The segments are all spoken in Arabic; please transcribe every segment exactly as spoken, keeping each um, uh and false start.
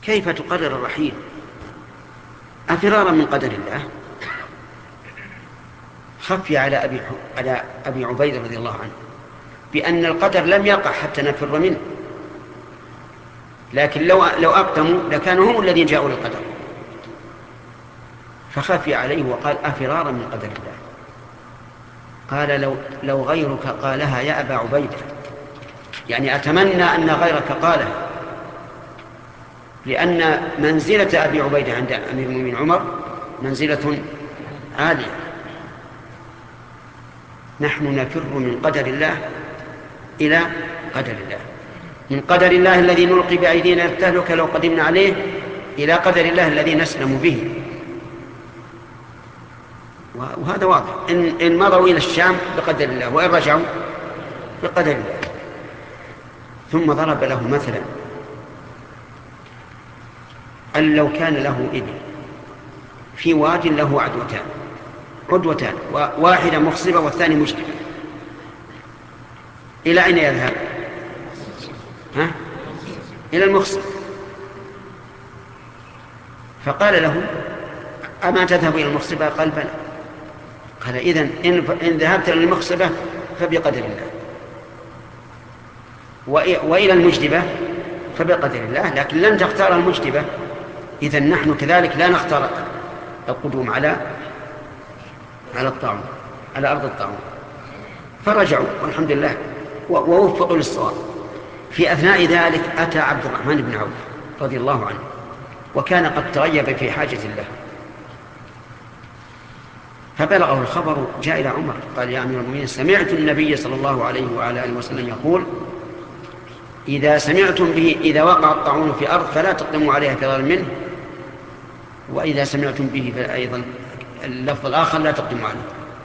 كيف تقرر الرحيل أفرارا من قدر الله؟ خفي على أبي, على أبي عبيدة رضي الله عنه بأن القدر لم يقع حتى نفر منه، لكن لو, لو أقدموا لكانوا هم الذين جاءوا للقدر، فخفي عليه وقال أفرارا من قدر الله. قال لو, لو غيرك قالها يا أبا عبيدة، يعني أتمنى أن غيرك قالها، لأن منزلة أبي عبيدة عند أمير المؤمنين عمر منزلة عالية. نحن نفر من قدر الله إلى قدر الله، من قدر الله الذي نلقي بأيدينا التهلكة لو قدمنا عليه إلى قدر الله الذي نسلم به. وهذا واضح، إن, إن مضوا إلى الشام بقدر الله، وإن رجعوا بقدر الله. ثم ضرب له مثلا أن لو كان له إبل في واد له عدوتان عدوتان واحدة مخصبة والثاني مجدبة، إلى أين يذهب؟ ها؟ إلى المخصب. فقال له أما تذهب إلى المخصبة؟ قال بلى. قال إذن إن, إن ذهبت إلى المخصبة فبقدر الله، وإلى المجدبة فبقدر الله، لكن لن تختار المجدبة. إذن نحن كذلك لا نختار القدوم على على الطاعون، على أرض الطاعون. فرجعوا والحمد لله ووفقوا للصواب. في أثناء ذلك أتى عبد الرحمن بن عوف رضي الله عنه، وكان قد تغيب في حاجة الله، فبلغه الخبر، جاء إلى عمر قال يا أمير المؤمنين سمعت النبي صلى الله عليه وعلى آله وسلم يقول إذا سمعتم به إذا وقع الطاعون في أرض فلا تقدموا عليها فرارا منه، وإذا سمعتم به فأيضا اللفظ الآخر لا تقدموا عليه.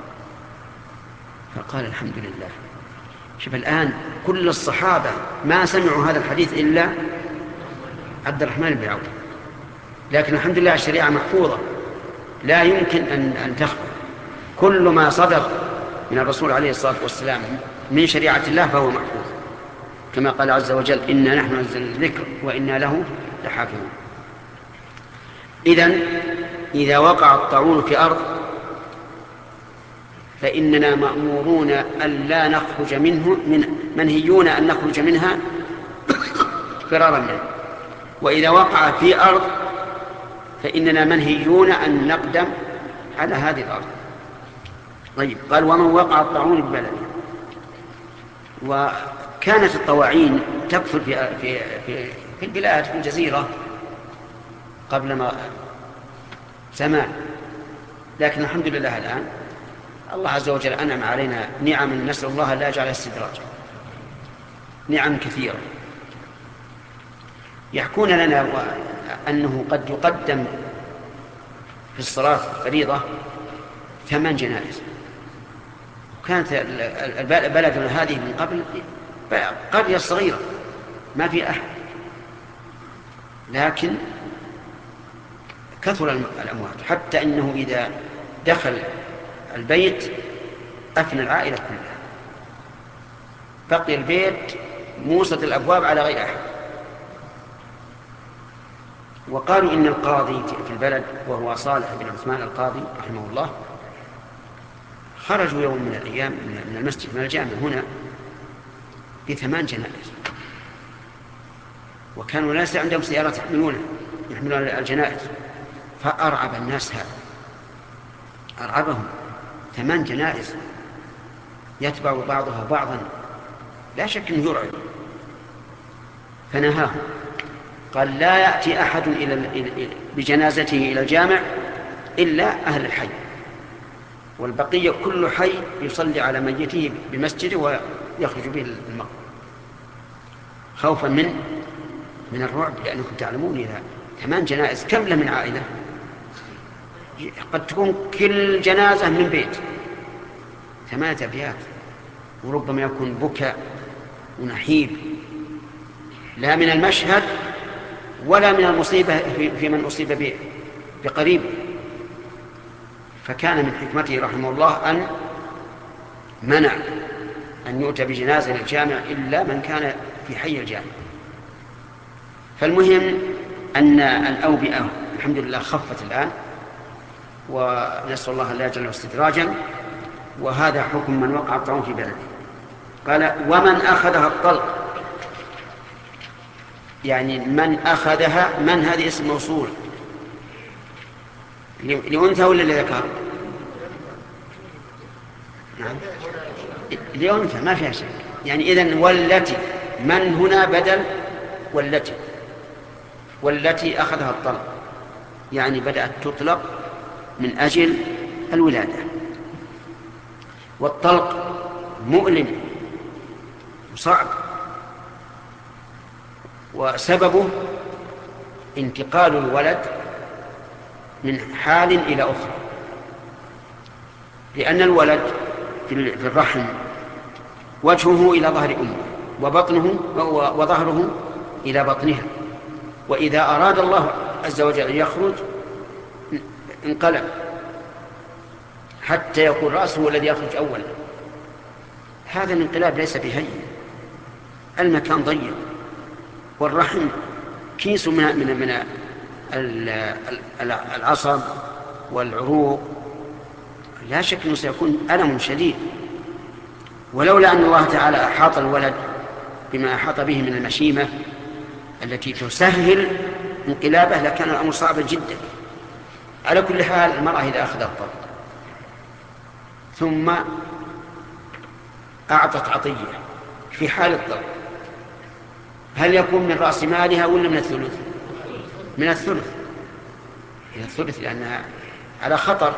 فقال الحمد لله. شوف الآن كل الصحابة ما سمعوا هذا الحديث إلا عبد الرحمن بن عوف، لكن الحمد لله الشريعة محفوظة لا يمكن أن, أن تخفى. كل ما صدر من الرسول عليه الصلاة والسلام من شريعة الله فهو محفوظ، كما قال عز وجل إنا نحن نزلنا الذكر وإنا له لحافظون. إذن إذا وقع الطاعون في أرض فإننا مأمورون أن لا نخرج منه، من منهيون أن نخرج منها فرارا منه، وإذا وقع في أرض فإننا منهيون أن نقدم على هذه الأرض. طيب، قال ومن وقع الطاعون ببلده. وكانت الطواعين تكثر في, في, في, في البلاد في الجزيرة قبل ما زمان، لكن الحمد لله الآن الله عز وجل أنعم علينا نعم نسأل الله لا يجعلها استدراجا، نعم كثيرة. يحكون لنا أنه قد يقدم في الصلاة الفريضة ثمان جنائز، وكانت بلدنا هذه من قبل قرية صغيرة ما في أحد، لكن كثر الأموات حتى أنه إذا دخل البيت أفنى العائلة كلها، بقي البيت موصد الأبواب على غير أحد. وقالوا إن القاضي في البلد وهو صالح بن عثمان القاضي رحمه الله خرجوا يوم من الأيام من المسجد من الجامع هنا بثمان جنائز، وكانوا ناس عندهم سيارات يحملون يحملون الجنائز، فأرعب الناس هذا، أرعبهم ثمان جنائز يتبع بعضها بعضا، لا شك أنه يرعب. فنهاهم قال لا يأتي أحد إلى بجنازته إلى الجامع إلا أهل الحي، والبقية كل حي يصلي على ميته بمسجده ويخرج به المقبرة، خوفا من من الرعب، لأنكم تعلمون إذا ثمان جنائز كم له من عائلة؟ قد تكون كل جنازة من بيت ثمانية أبيات، وربما يكون بكاء ونحيب لا من المشهد ولا من المصيبة في من أصيب بقريب. فكان من حكمته رحمه الله أن منع أن يؤتى بجنازة للجامع إلا من كان في حي الجامع. فالمهم أن الأوبئة الحمد لله خفت الآن، ونسأل الله لا يجعله استدراجا، وهذا حكم من وقع الطاعون في بلده. قال ومن أخذها الطلق، يعني من أخذها، من هذه اسم موصول لأنثى ولا لذكر؟ نعم لأنثى ما فيها شك. يعني إذن والتي، من هنا بدل والتي، والتي أخذها الطلق يعني بدأت تطلق من أجل الولادة. والطلق مؤلم وصعب، وسببه انتقال الولد من حال إلى أخرى، لأن الولد في الرحم وجهه إلى ظهر أمه، وبطنه وظهره إلى بطنها، وإذا أراد الله عز وجل أن يخرج انقلب حتى يكون رأسه الذي يخرج أولا. هذا الانقلاب ليس بهين، المكان ضيق، والرحم كيس من من من العصب والعروق، لا شك أنه سيكون ألم شديد. ولولا أن الله تعالى أحاط الولد بما أحاط به من المشيمة التي تسهل انقلابه لكان الأمر صعبا جدا. على كل حال المرأة إذا أخذت الطلق ثم أعطت عطية في حال الطلق، هل يكون من رأس مالها ولا من الثلث؟ من الثلث، من الثلث، لأنها على خطر،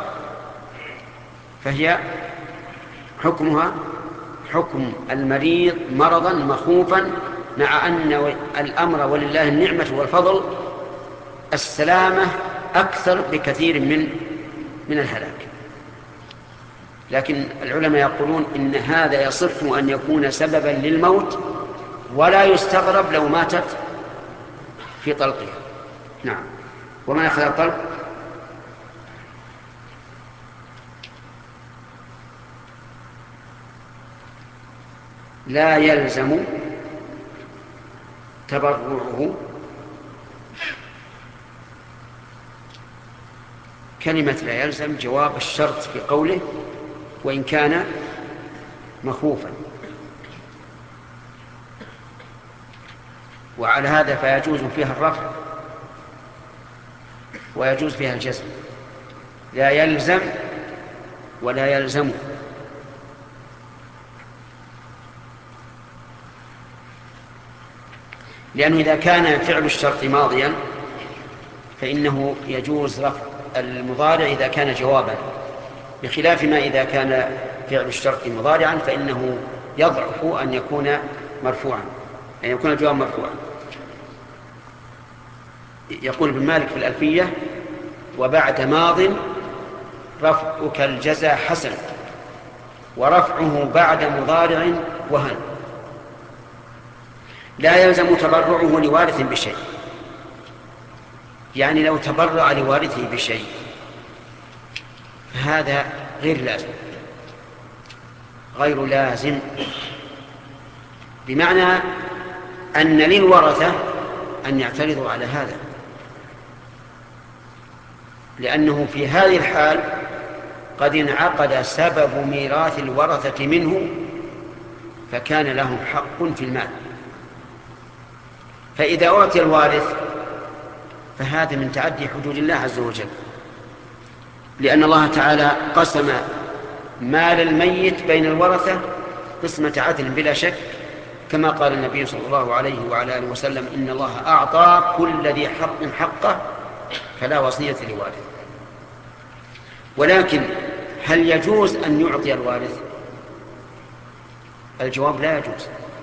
فهي حكمها حكم المريض مرضا مخوفا، مع أن الأمر ولله النعمة والفضل السلامة أكثر بكثير من من الهلاك. لكن العلماء يقولون إن هذا يصف أن يكون سببا للموت، ولا يستغرب لو ماتت في طلقها. نعم. ومن أخذ الطلق لا يلزم تبرعه. كلمة لا يلزم جواب الشرط في قوله وإن كان مخوفا، وعلى هذا فيجوز فيها الرفع ويجوز فيها الجزم. لا يلزم ولا يلزم، لأنه إذا كان فعل الشرط ماضيا فإنه يجوز رفع المضارع إذا كان جوابا، بخلاف ما إذا كان فعل الشرط مضارعا فإنه يضعف أن يكون مرفوعا، أن يكون الجواب مرفوعا. يقول ابن مالك في الألفية وبعد ماض رفعك الجزاء حسن، ورفعه بعد مضارع وهن. لا يلزم تبرعه لوارث بشيء، يعني لو تبرع لوارثه بشيء هذا غير لازم، غير لازم، بمعنى أن للورثة أن يعترضوا على هذا، لأنه في هذه الحال قد انعقد سبب ميراث الورثة منه فكان لهم حق في المال. فإذا أعطي الوارث فهذا من تعدي حدود الله عز وجل، لأن الله تعالى قسم مال الميت بين الورثة قسمة عدل بلا شك، كما قال النبي صلى الله عليه وعلى آله وسلم إن الله أعطى كل ذي حق حقه فلا وصية لوارث. ولكن هل يجوز أن يعطي الوارث؟ الجواب لا يجوز،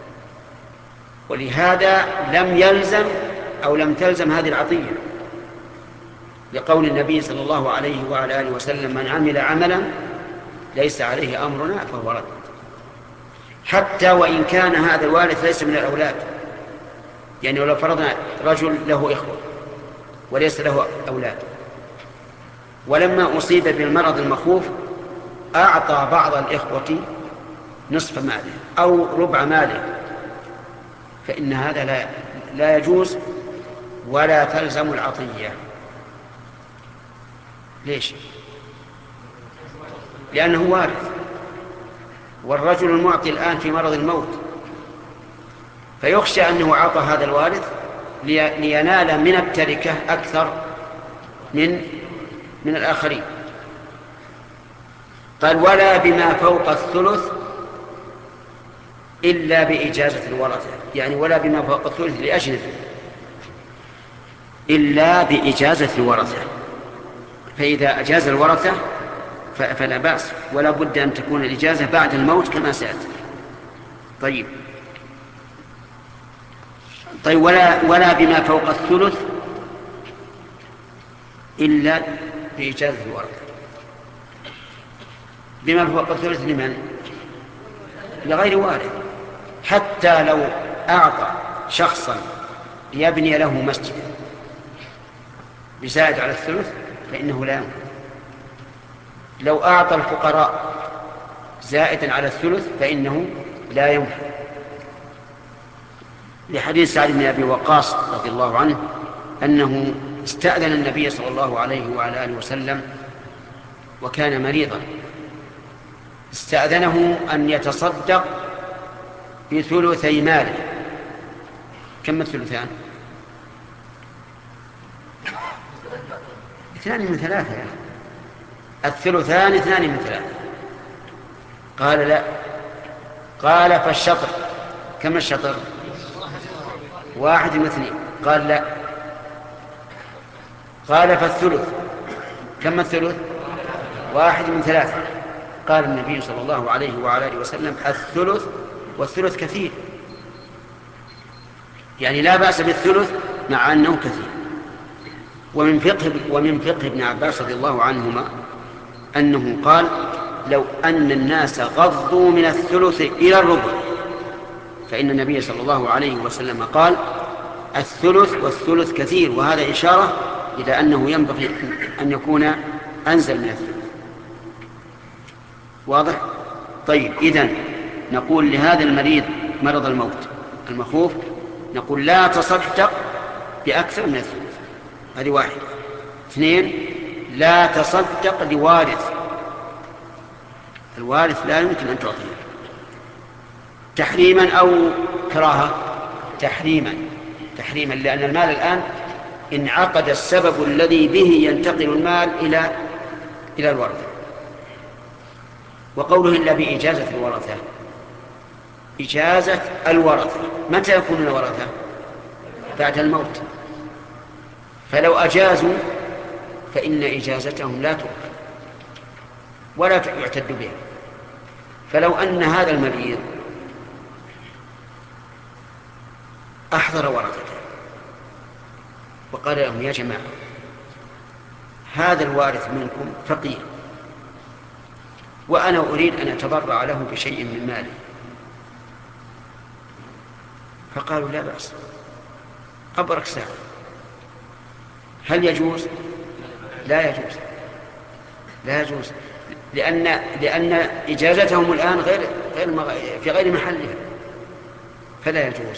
ولهذا لم يلزم أو لم تلزم هذه العطية، لقول النبي صلى الله عليه وعلى آله وسلم من عمل عملا ليس عليه أمرنا فهو رد. حتى وإن كان هذا الوارث ليس من الأولاد، يعني ولو فرضنا رجل له إخوة وليس له أولاد، ولما أصيب بالمرض المخوف أعطى بعض الإخوة نصف ماله أو ربع ماله، فإن هذا لا, لا يجوز ولا تلزم العطية. ليش؟ لأنه وارث، والرجل المعطي الآن في مرض الموت، فيخشى أنه أعطى هذا الوارث لينال من التركة أكثر من من الآخرين. قال ولا بما فوق الثلث إلا بإجازة الورثة، يعني ولا بما فوق الثلث لأجنبي إلا بإجازة الورثة. فإذا أجاز الورثة فلا بأس، ولا بد أن تكون الإجازة بعد الموت كما سأتي. طيب طيب ولا ولا بما فوق الثلث إلا بإجازة الورثة. بما فوق الثلث لمن؟ لغير وارث. حتى لو أعطى شخصا ليبني له مسجدا بزائد على الثلث فإنه لا ينفع. لو أعطى الفقراء زائدا على الثلث فإنه لا ينفع، لحديث سعد بن أبي وقاص رضي الله عنه أنه استأذن النبي صلى الله عليه وعلى آله وسلم وكان مريضا، استأذنه أن يتصدق بثلثي ماله. كم الثلثان؟ اثنان من ثلاثة يعني. الثلثان اثنان من ثلاثة. قال لا، قال فالشطر. كم الشطر؟ واحد من اثنين. قال لا. قال فالثلث. كم الثلث؟ واحد من ثلاثة. قال النبي صلى الله عليه وعلى آله وسلم الثلث، والثلث كثير، يعني لا بأس بالثلث مع أنه كثير. ومن فقه ومن فقه ابن عباس رضي الله عنهما أنه قال لو أن الناس غضوا من الثلث إلى الربع فإن النبي صلى الله عليه وسلم قال الثلث والثلث كثير، وهذا إشارة إلى أنه ينبغي أن يكون أنزل من الثلث. واضح؟ طيب إذن نقول لهذا المريض مرض الموت المخوف نقول لا تصدق بأكثر من الثلث، هذه واحدة. اثنين، لا تصدق لوارث، الوارث لا يمكن أن تعطيه. تحريما أو كراهة؟ تحريما، تحريما، لأن المال الآن انعقد السبب الذي به ينتقل المال إلى إلى الورثة. وقوله إلا بإجازة الورثة، إجازة الورثة متى يكون الورثة؟ بعد الموت. فلو أجازوا فإن إجازتهم لا تقبل ولا يعتد بها. فلو أن هذا المريض أحضر ورثته وقال لهم يا جماعة هذا الوارث منكم فقير وأنا أريد أن أتبرع له بشيء من مالي، فقالوا لا بأس أبرك ساعة. هل يجوز؟ لا يجوز، لا يجوز، لأن لأن إجازتهم الآن غير غير في غير محلها، فلا يجوز.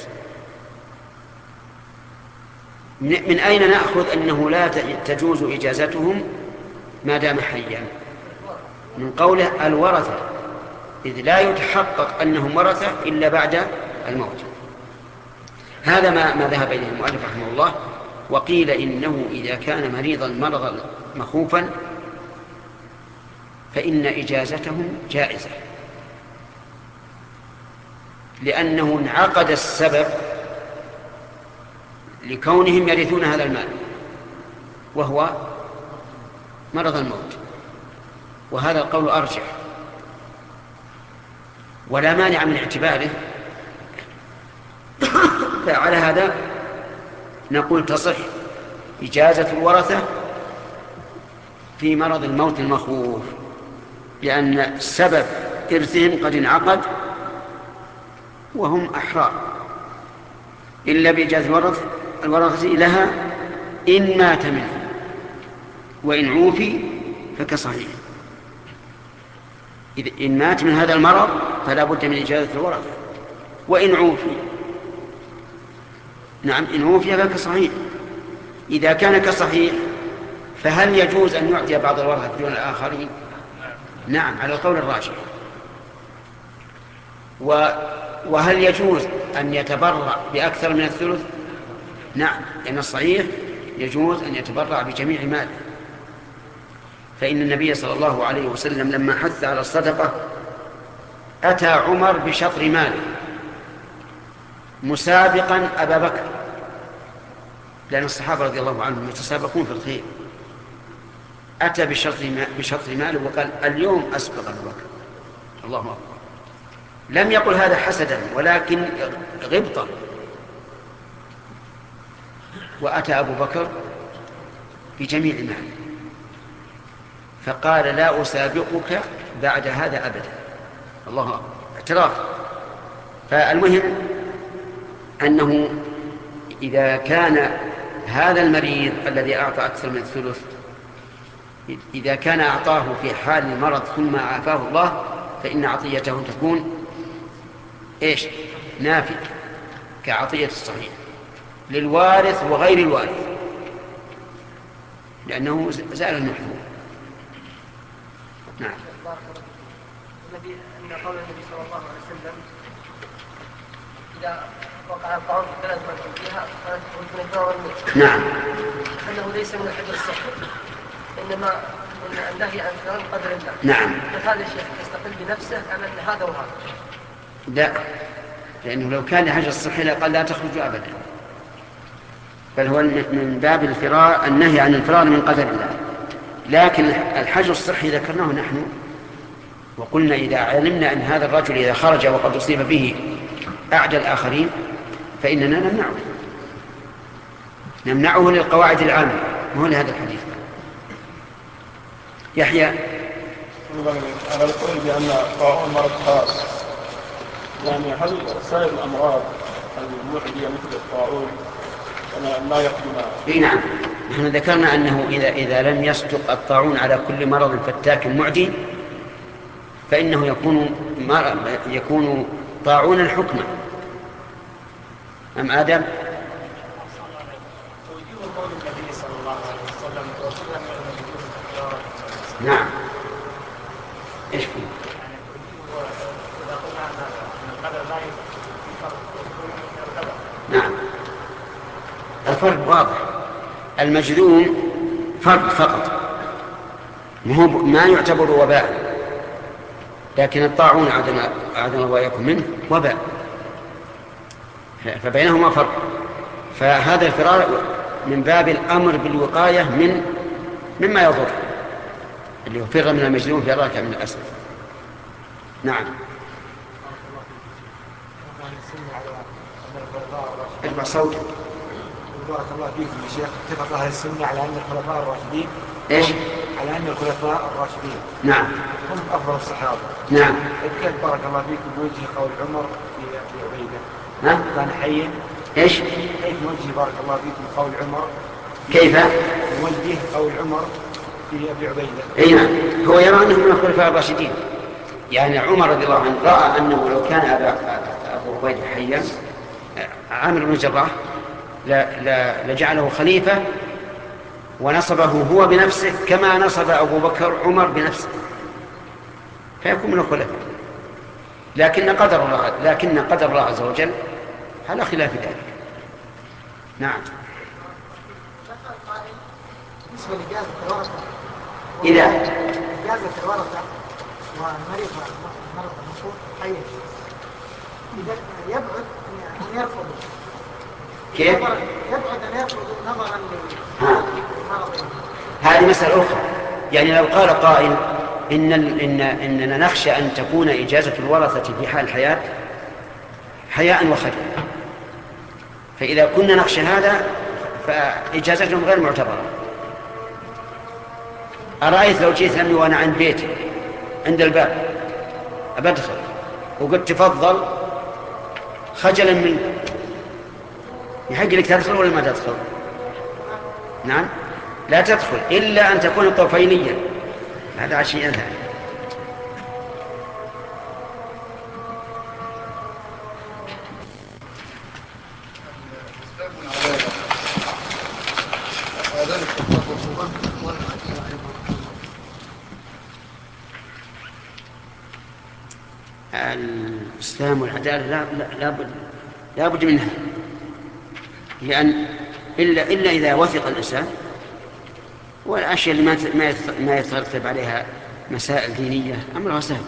من أين نأخذ أنه لا تجوز إجازتهم ما دام حيا؟ من قوله الورثة، إذ لا يتحقق أنهم ورثة إلا بعد الموت. هذا ما, ما ذهب إليه المؤلف رحمه الله. وقيل إنه إذا كان مريضا مرضا مخوفا فإن إجازتهم جائزة، لأنه انعقد السبب لكونهم يرثون هذا المال وهو مرض الموت، وهذا القول أرجح ولا مانع من اعتباره. فعلى هذا نقول تصح إجازة الورثة في مرض الموت المخوف، لأن سبب إرثهم قد انعقد وهم أحرار. إلا بإجازة الورثة الورثة لها إن مات منه، وإن عوفي فكصحيح. إذا إن مات من هذا المرض فلا بد من إجازة الورثة، وإن عوفي نعم إن عوفي فكصحيح. إذا كان كصحيح فهل يجوز أن يعطي بعض الورثة دون الآخرين؟ نعم، على القول الراجح. وهل يجوز أن يتبرع بأكثر من الثلث؟ نعم، لأن الصحيح يجوز أن يتبرع بجميع ماله، فإن النبي صلى الله عليه وسلم لما حث على الصدقة أتى عمر بشطر ماله مسابقا أبا بكر، لأن الصحابة رضي الله عنهم يتسابقون في الخير. أتى بشطر ماله وقال اليوم أسبق أبا بكر. الله أكبر. لم يقل هذا حسدا ولكن غبطا. وأتى أبو بكر بجميع ماله فقال لا أسابقك بعد هذا أبدا. الله أكبر، اعتراف. فالمهم أنه إذا كان هذا المريض الذي أعطى أكثر من الثلث إذا كان أعطاه في حال المرض ثم عافاه الله فإن عطيته تكون إيش؟ نافذة كعطية الصحيح للوارث وغير الوارث، لأنه زال المحظور. نعم. الذي أن قول النبي صلى الله عليه وسلم إذا وقع الطعام في ثلاث مرات فيها فلا تكون الثمر والموت. نعم. أنه ليس من الحجر الصحي، إنما من النهي عن فعل قدر الله. نعم. فهذا الشيخ يستقل بنفسه أم أن هذا وهذا؟ لا، لأنه لو كان لحجر الصحي لقال لا تخرج أبدا، بل هو من باب الفرار، النهي عن الفرار من قدر الله. لكن الحجر الصحي ذكرناه نحن وقلنا إذا علمنا أن هذا الرجل إذا خرج وقد أصيب به أعدى الآخرين فإننا نمنعه نمنعه للقواعد العامة، مو لهذا الحديث. يحيى على القول بأن الطاعون مرض خاص، يعني هل سائر الأمراض المعدية مثل الطاعون لا يقضينا؟ اي نعم، نحن ذكرنا أنه إذا, إذا لم يصدق الطاعون على كل مرض فتاك معدي فإنه يكون يكون طاعونا حكما. أم آدم؟ نعم. إيش فيه؟ نعم، الفرق واضح. المجذوم فرق فقط، ما يعتبر وباء، لكن الطاعون عدم الله يكون منه وباء، فبينهما فرق. فهذا الفرار من باب الأمر بالوقاية من مما يضر، اللي هو فر من المجذوم فرارك من الأسد. نعم. ارفع صوتك. بارك الله فيكم يا شيخ. اتفق أهل السنة على أن الخلفاء الراشدين ايش؟ على أن الخلفاء الراشدين نعم هم أفضل الصحابة. نعم. كيف بارك الله فيكم نوجه قول عمر في أبي عبيدة ها؟ كان حيا؟ ايش؟ كيف نوجه بارك الله فيكم قول عمر؟ كيف؟ نوجه قول عمر في أبي عبيدة. اي نعم، هو يرى أنه من الخلفاء الراشدين، يعني عمر رضي الله عنه رأى أنه لو كان أبا أبو عبيدة حيا عامر بن الجراح لجعله خليفة ونصبه هو بنفسه كما نصب أبو بكر عمر بنفسه، فيكون من الخلفاء. لكن قدر الله لكن قدر الله عز وجل على خلاف ذلك. نعم. بالنسبة لإجازة الورثة، إذا إجازة الورثة والمريض مرض المفروض حي إذا يبعد أن يرفض كيف؟ يبعد أن يرفض نظرا لمرضه. هذه مسألة أخرى. يعني لو قال قائل إن إن إننا نخشى أن تكون إجازة الورثة في حال الحياة حياء وخجلا، فإذا كنا نخشى هذا فإجازتهم غير معتبرة. أرأيت لو جيت أمي وأنا عند بيتي عند الباب أبدخل وقلت تفضل خجلا منك، يحق لك تدخل ولا ما تدخل؟ نعم، لا تدخل إلا أن تكون طفيليا، هذا شيء ثاني. الإسلام والعدالة لا لا لا بد لا بد منها، لأن إلا إلا إذا وثق الإنسان، والأشياء اللي ما ما يترتب عليها مسائل دينية أمرها سهل.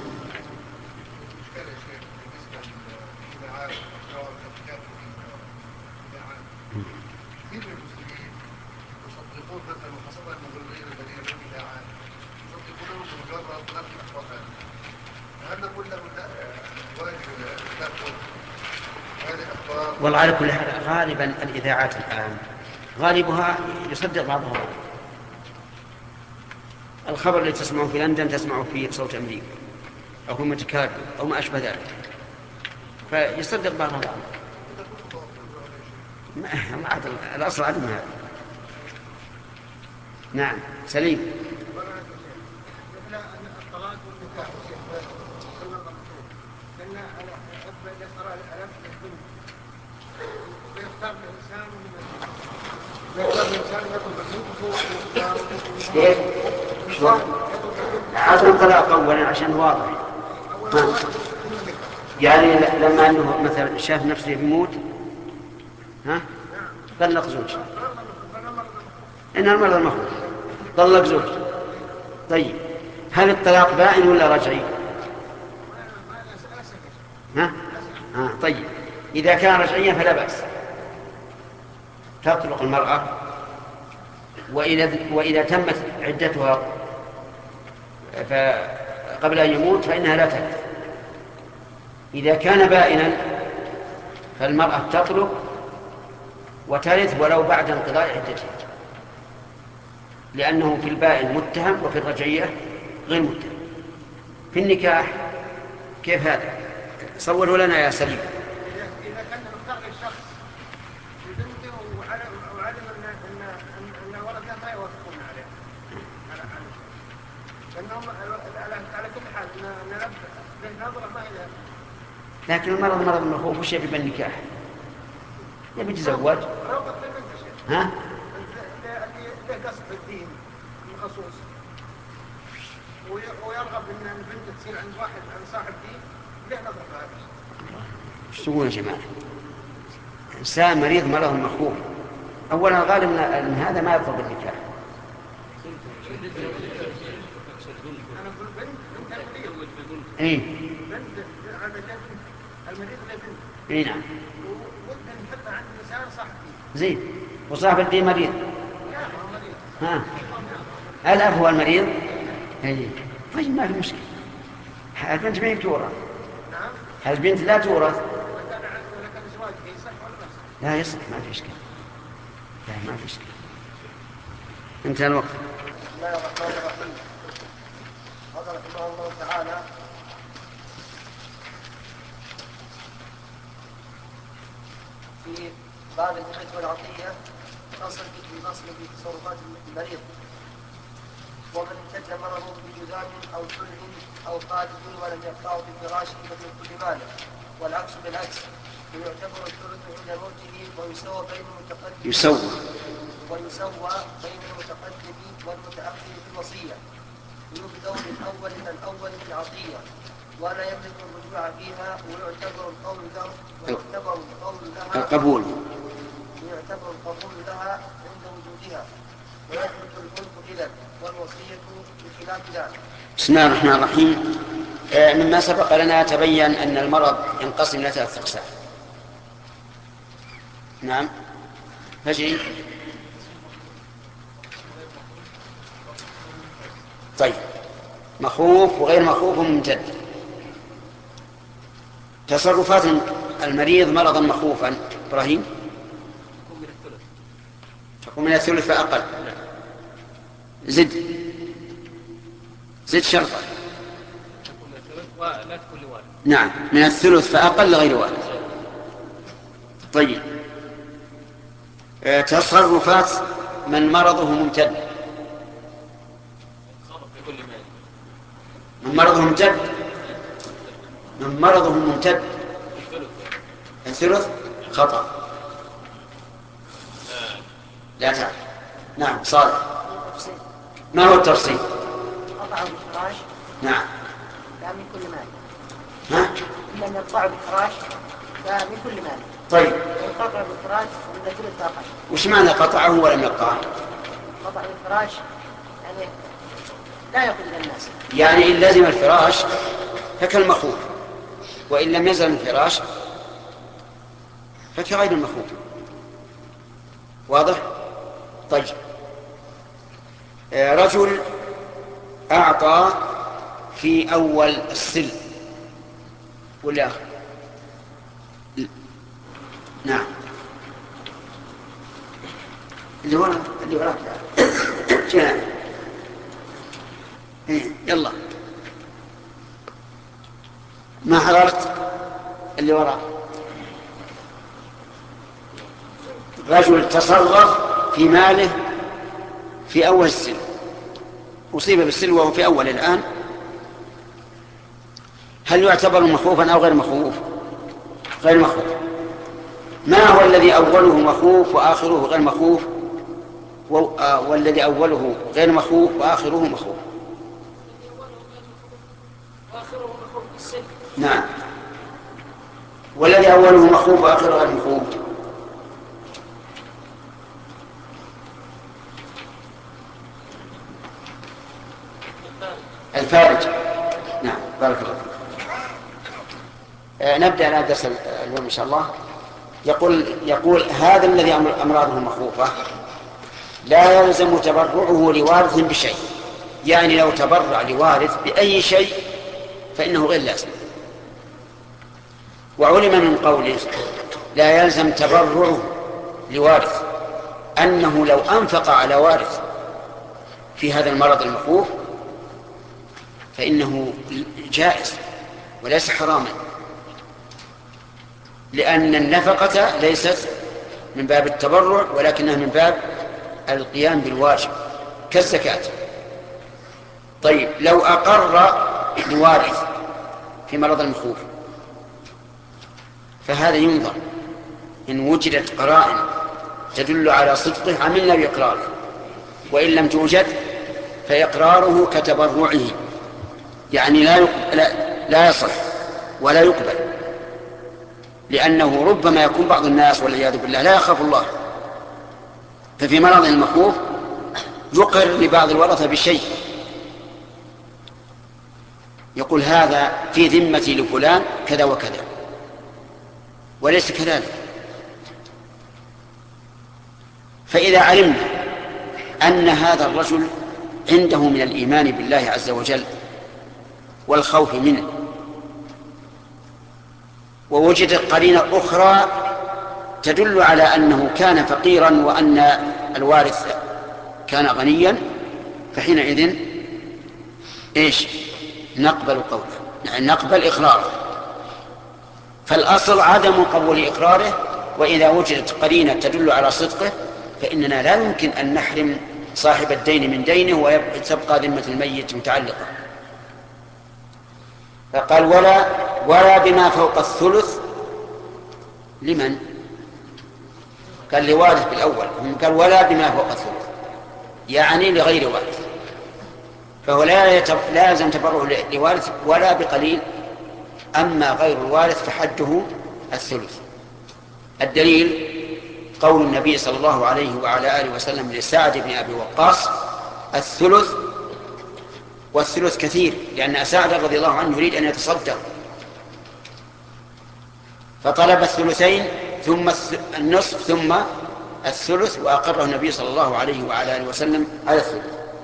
والله على كل حال غالبا الإذاعات الآن غالبها يصدق بعضها بعض. الخبر اللي تسمعه في لندن تسمعه في صوت أمريكا أو في متكاد أو ما أشبه ذلك، فيصدق بعضها بعض. الأصل عدم هذا. نعم سليم. عدم الطلاق أولا عشان واضح، يعني لما أنه مثلا شاف نفسه يموت ها طلق زوج، إن المرض المخوف طلق زوج. طيب هل الطلاق بائن ولا رجعي؟ ها؟ آه طيب إذا كان رجعيا فلا بأس، تطلق المرأة، وإذا, وإذا تمت عدتها قبل أن يموت فإنها لا ترث. إذا كان بائنا فالمرأة تطلق وترث ولو بعد انقضاء عدتها، لأنه في البائن متهم وفي الرجعية غير متهم. في النكاح كيف هذا؟ صوروا لنا يا سليم. إذا كان مختار الشخص ببنته وعلم أن ولدها ما يوافقون عليه لأنهم على كل حال نلبس بالنظرة ما إلى. لكن المرض مرض المخوف وش يبي بالنكاح؟ يبي يتزوج. ها؟ له قصد الدين الخصوص ويرغب ان البنت تصير عند واحد عن صاحب دين له نظر في هذا. ايش تقول يا جماعه؟ انسان مريض مرض مخوف، اولا غالب ان هذا ما يطلب النكاح. انا اقول بنت بنت المريض. اي بنت على جنب المريض لبنت. اي نعم. ودنا نحطها عند انسان صاحب دين. زين، وصاحب الدين مريض. ها الأب هو المريض. اي طيب ما في مشكلة. البنت ما هي تورث. البنت لا تورث. لا يصح، ما في إشكال. لا ما في إشكال. انتهى الوقت. بسم الله الرحمن الرحيم. قال رحمه الله تعالى: في باب الهبة والعطية فصل في فصل في تصرفات المريض. ومن امتد مرضه بجذام او سلع او قاتل ولم يقطعه في فراشه فمن كل مانع، والعكس بالعكس، ويعتبر الثلث عند موته ويسوى بين المتقدم يسوى ويسوى بين المتقدم والمتأخر في الوصية، ويبدأ بالأول فالأول في العطية ولا يملك الرجوع فيها، ويعتبر القول له ويعتبر القول لها القبول ويعتبر القبول لها عند وجودها، ويثبت الملك إذن والوصية بخلاف ذلك. بسم الله الرحمن الرحيم. آه مما سبق لنا تبين أن المرض ينقسم إلى ثلاثة أقسام. نعم فجي. طيب مخوف وغير مخوف وممتد. تصرفات المريض مرضا مخوفا إبراهيم تقوم من الثلث فأقل. زد زد شرطا. ولا تكون لوالد. نعم من الثلث فأقل غير والد. طيب آه تصرفات من مرضه ممتد. من مرضه ممتد من مرضه ممتد الثلث خطأ. لا تعرف. نعم صالح. ما هو التفصيل؟ قطع الفراش نعم. لا من كل مال. ها؟ لم يقطعوا بالفراش فمن كل مال. طيب يقطع بالفراش من كل الطاقة. وش معنى قطعه ولم يقطعه؟ قطع بالفراش يعني لا يأخذ إلى الناس. يعني إن لزم الفراش فكالمخوف، وإن لم يلزم الفراش فكغير المخوف. واضح؟ طيب رجل أعطى في أول السلم ولا آخر؟ نعم اللي وراء اللي وراك جاء يلا ما حضرت اللي وراء. رجل تصرف في ماله في أول السلم، أصيب بالسلم وهو في أول الآن، هل يعتبر مخوفا أو غير مخوف؟ غير مخوف. ما هو الذي أوله مخوف وآخره غير مخوف والذي أوله غير مخوف وآخره مخوف؟ نعم. والذي أوله مخوف وآخره غير مخوف؟ الفارج. نعم بارك الله فيك. آه نبدأ على درس اليوم إن شاء الله. يقول يقول هذا الذي أمراضه مخوفة لا يلزم تبرعه لوارث بشيء، يعني لو تبرع لوارث بأي شيء فإنه غير لازم. وعلم من قوله لا يلزم تبرعه لوارث أنه لو أنفق على وارث في هذا المرض المخوف فإنه جائز وليس حراما، لأن النفقة ليست من باب التبرع ولكنها من باب القيام بالواجب كالزكاة. طيب لو أقر لوارث في مرض المخوف فهذا ينظر إن وجدت قرائن تدل على صدقه عملنا بإقراره، وإن لم توجد فإقراره كتبرعه، يعني لا لا, لا يصح ولا يقبل، لأنه ربما يكون بعض الناس والعياذ بالله لا يخاف الله، ففي مرض المخوف يقر لبعض الورثة بشيء يقول هذا في ذمتي لفلان كذا وكذا، وليس كذلك. فإذا علمنا أن هذا الرجل عنده من الإيمان بالله عز وجل والخوف منه، ووجدت قرينة أخرى تدل على أنه كان فقيرا وأن الوارث كان غنيا، فحينئذ إيش نقبل قوله، يعني نقبل إقراره. فالأصل عدم قبول إقراره، وإذا وجدت قرينة تدل على صدقه فإننا لا يمكن أن نحرم صاحب الدين من دينه وتبقى ذمة الميت متعلقة. فقال ولا ولا بما فوق الثلث لمن؟ قال لوارث بالأول، قال ولا بما فوق الثلث يعني لغير وارث، فهو لا لازم تبرع لوارث ولا بقليل، أما غير الوارث فحده الثلث. الدليل قول النبي صلى الله عليه وعلى آله وسلم لسعد بن أبي وقاص الثلث، والثلث كثير لأن سعد رضي الله عنه يريد أن يتصدق فطلب الثلثين ثم النصف ثم الثلث، وأقره النبي صلى الله عليه وعلى آله وسلم على الثلث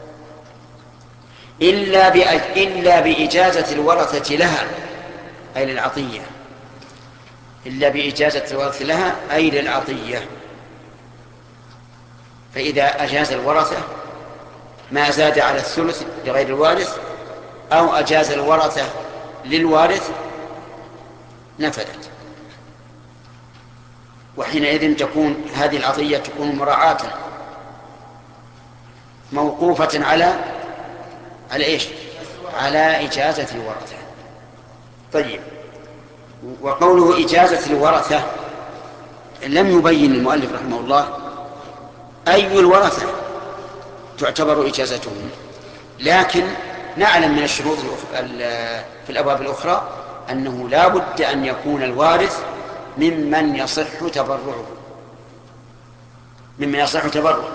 إلا إلا بإجازة الورثة لها أي للعطية، إلا بإجازة الورثة لها أي للعطية. فإذا أجاز الورثة ما زاد على الثلث لغير الوارث أو أجاز الورثة للوارث نفدت، وحينئذ تكون هذه العطية تكون مراعاة موقوفة على على إيش؟ على إجازة الورثة. طيب وقوله إجازة الورثة لم يبين المؤلف رحمه الله أي الورثة تعتبر إجازتهم، لكن نعلم من الشروط في الأبواب الأخرى أنه لا بد أن يكون الوارث ممن يصح تبرعه ممن يصح تبرعه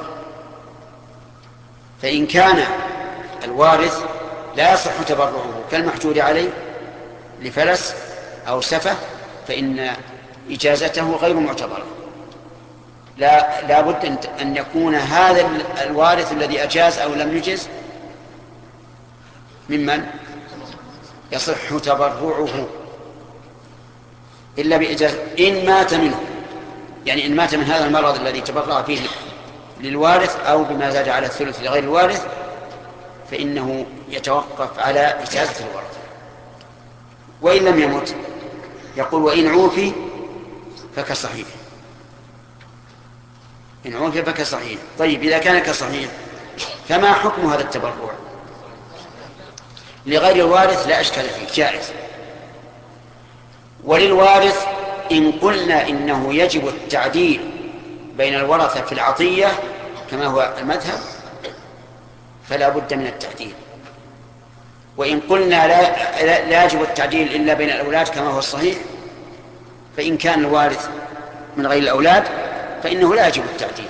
فإن كان الوارث لا يصح تبرعه كالمحجور عليه لفلس أو سفه فإن إجازته غير معتبرة. لا, لا بد أن يكون هذا الوارث الذي أجاز أو لم يجز ممن يصح تبرعه إلا بإجازة إن مات منه، يعني إن مات من هذا المرض الذي تبرع فيه للوارث أو بما زاد على الثلث لغير الوارث فإنه يتوقف على إجازة الورثة. وإن لم يمت يقول وإن عوفي فكصحيح، إن عوفي فكصحيح. طيب إذا كان كصحيح فما حكم هذا التبرع؟ لغير الوارث لا أشكال فيه، جائز. وللوارث إن قلنا إنه يجب التعديل بين الورثة في العطية كما هو المذهب فلا بد من التعديل، وإن قلنا لا, لا يجب التعديل إلا بين الأولاد كما هو الصحيح فإن كان الوارث من غير الأولاد فإنه لا يجب التعديل.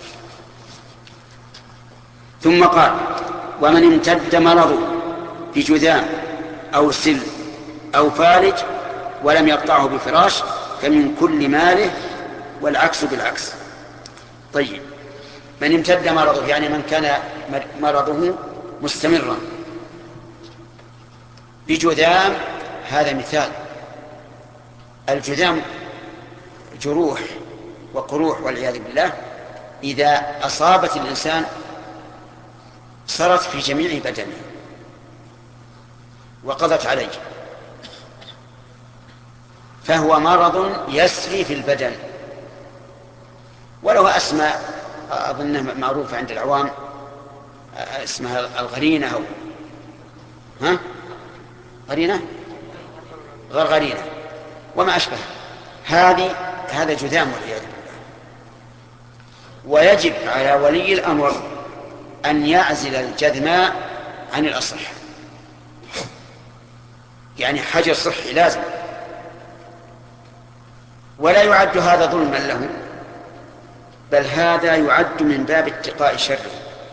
ثم قال ومن امتد مرضه بجذام أو سل أو فالج ولم يقطعه بفراش فمن كل ماله والعكس بالعكس. طيب من امتد مرضه يعني من كان مرضه مستمرا بجذام، هذا مثال. الجذام جروح وقروح والعياذ بالله إذا أصابت الإنسان صارت في جميع بدنه وقضت عليه، فهو مرض يسري في البدن وله أسماء أظنها معروفة عند العوام، اسمها الغرينة أو ها غرينة غرغرينة وما أشبه هذه. هذا جذام والعياذ بالله. ويجب على ولي الأمر أن يعزل الجذماء عن الأصح، يعني حجر صحي لازم، ولا يعد هذا ظلما له بل هذا يعد من باب اتقاء شره،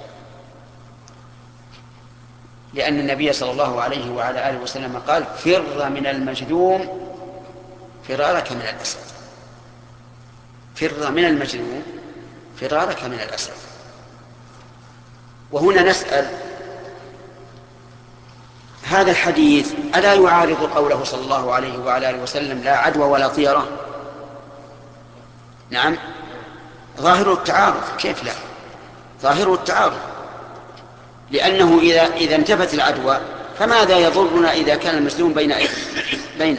لأن النبي صلى الله عليه وعلى آله وسلم قال فر من المجذوم فرارك من الأسد. فر من المجذوم فرارك من الأسد. وهنا نسأل هذا الحديث ألا يعارض قوله صلى الله عليه وعلى آله وسلم لا عدوى ولا طيرة؟ نعم ظاهر التعارض. كيف لا؟ ظاهر التعارض، لأنه إذا, إذا انتفت العدوى فماذا يضرنا إذا كان المسلوم بين بينه؟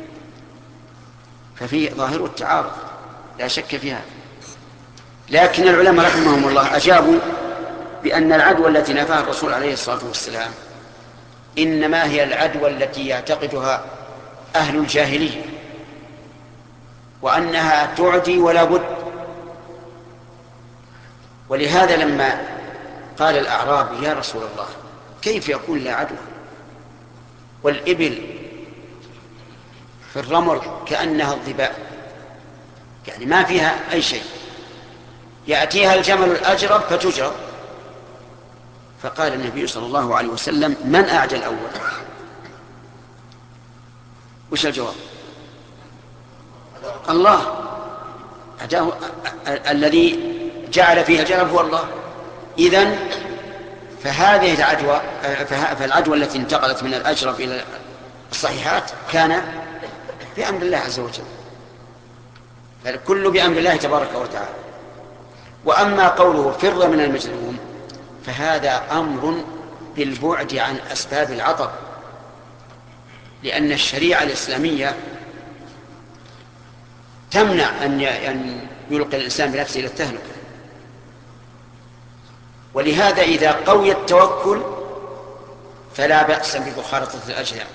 ففي ظاهر التعارض لا شك فيها. لكن العلماء رحمهم الله أجابوا بأن العدوى التي نفاها الرسول عليه الصلاة والسلام إنما هي العدوى التي يعتقدها أهل الجاهلية وأنها تعدي ولا بد. ولهذا لما قال الأعرابي يا رسول الله كيف يكون لا عدوى والإبل في الرمل كأنها الظباء، يعني ما فيها أي شيء، يأتيها الجمل الأجرب فتجرب. فقال النبي صلى الله عليه وسلم من أعجل أول؟ وش الجواب؟ الله أداه الذي جعل فيها الجرب هو الله. إذن فهذه العدوى فالعدوى التي انتقلت من الأجرب إلى الصحيحات كان بأمر الله عز وجل، فالكل بأمر الله تبارك وتعالى. وأما قوله فر من المجذوم فهذا أمر بالبعد عن أسباب العطب، لأن الشريعة الإسلامية تمنع أن يلقي الإنسان بنفسه إلى التهلكة. ولهذا إذا قوي التوكل فلا بأس بمخالطة الأجهام،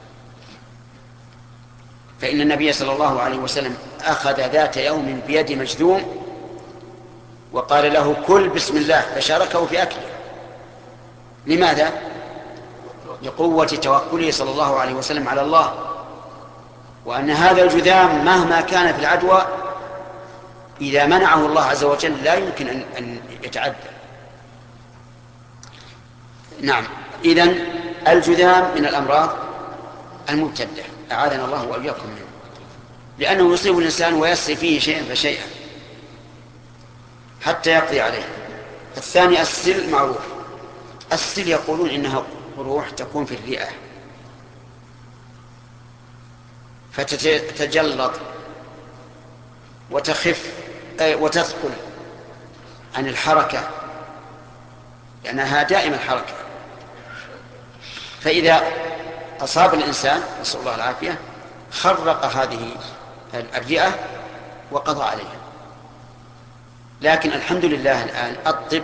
فإن النبي صلى الله عليه وسلم أخذ ذات يوم بيد مجذوم وقال له كل بسم الله فشاركه في أكله. لماذا؟ لقوة توكله صلى الله عليه وسلم على الله وأن هذا الجذام مهما كان في العدوى إذا منعه الله عز وجل لا يمكن أن يتعدى. نعم، إذن الجذام من الأمراض المبتدة، أعاذنا الله وإياكم منه، لأنه يصيب الإنسان ويسري فيه شيئا فشيئا حتى يقضي عليه. الثاني السل معروف. السل يقولون إنها قروح تكون في الرئة فتتجلط وتخف وتثقل عن الحركة لأنها دائما الحركة، فإذا أصاب الإنسان نسأل الله العافية خرق هذه الرئة وقضى عليها. لكن الحمد لله الآن الطب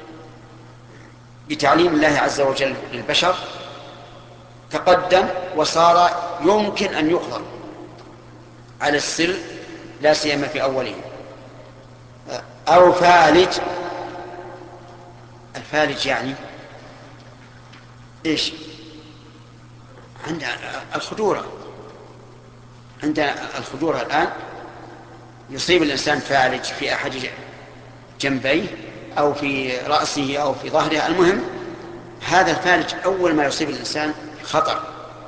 بتعليم الله عز وجل للبشر تقدم وصار يمكن أن يقضى على السل لا سيما في أوله. أو فالج. الفالج يعني إيش؟ عند الخدورة. عند الخدورة الآن يصيب الإنسان فالج في أحد جنبيه أو في رأسه أو في ظهره، المهم هذا الفالج أول ما يصيب الإنسان خطر،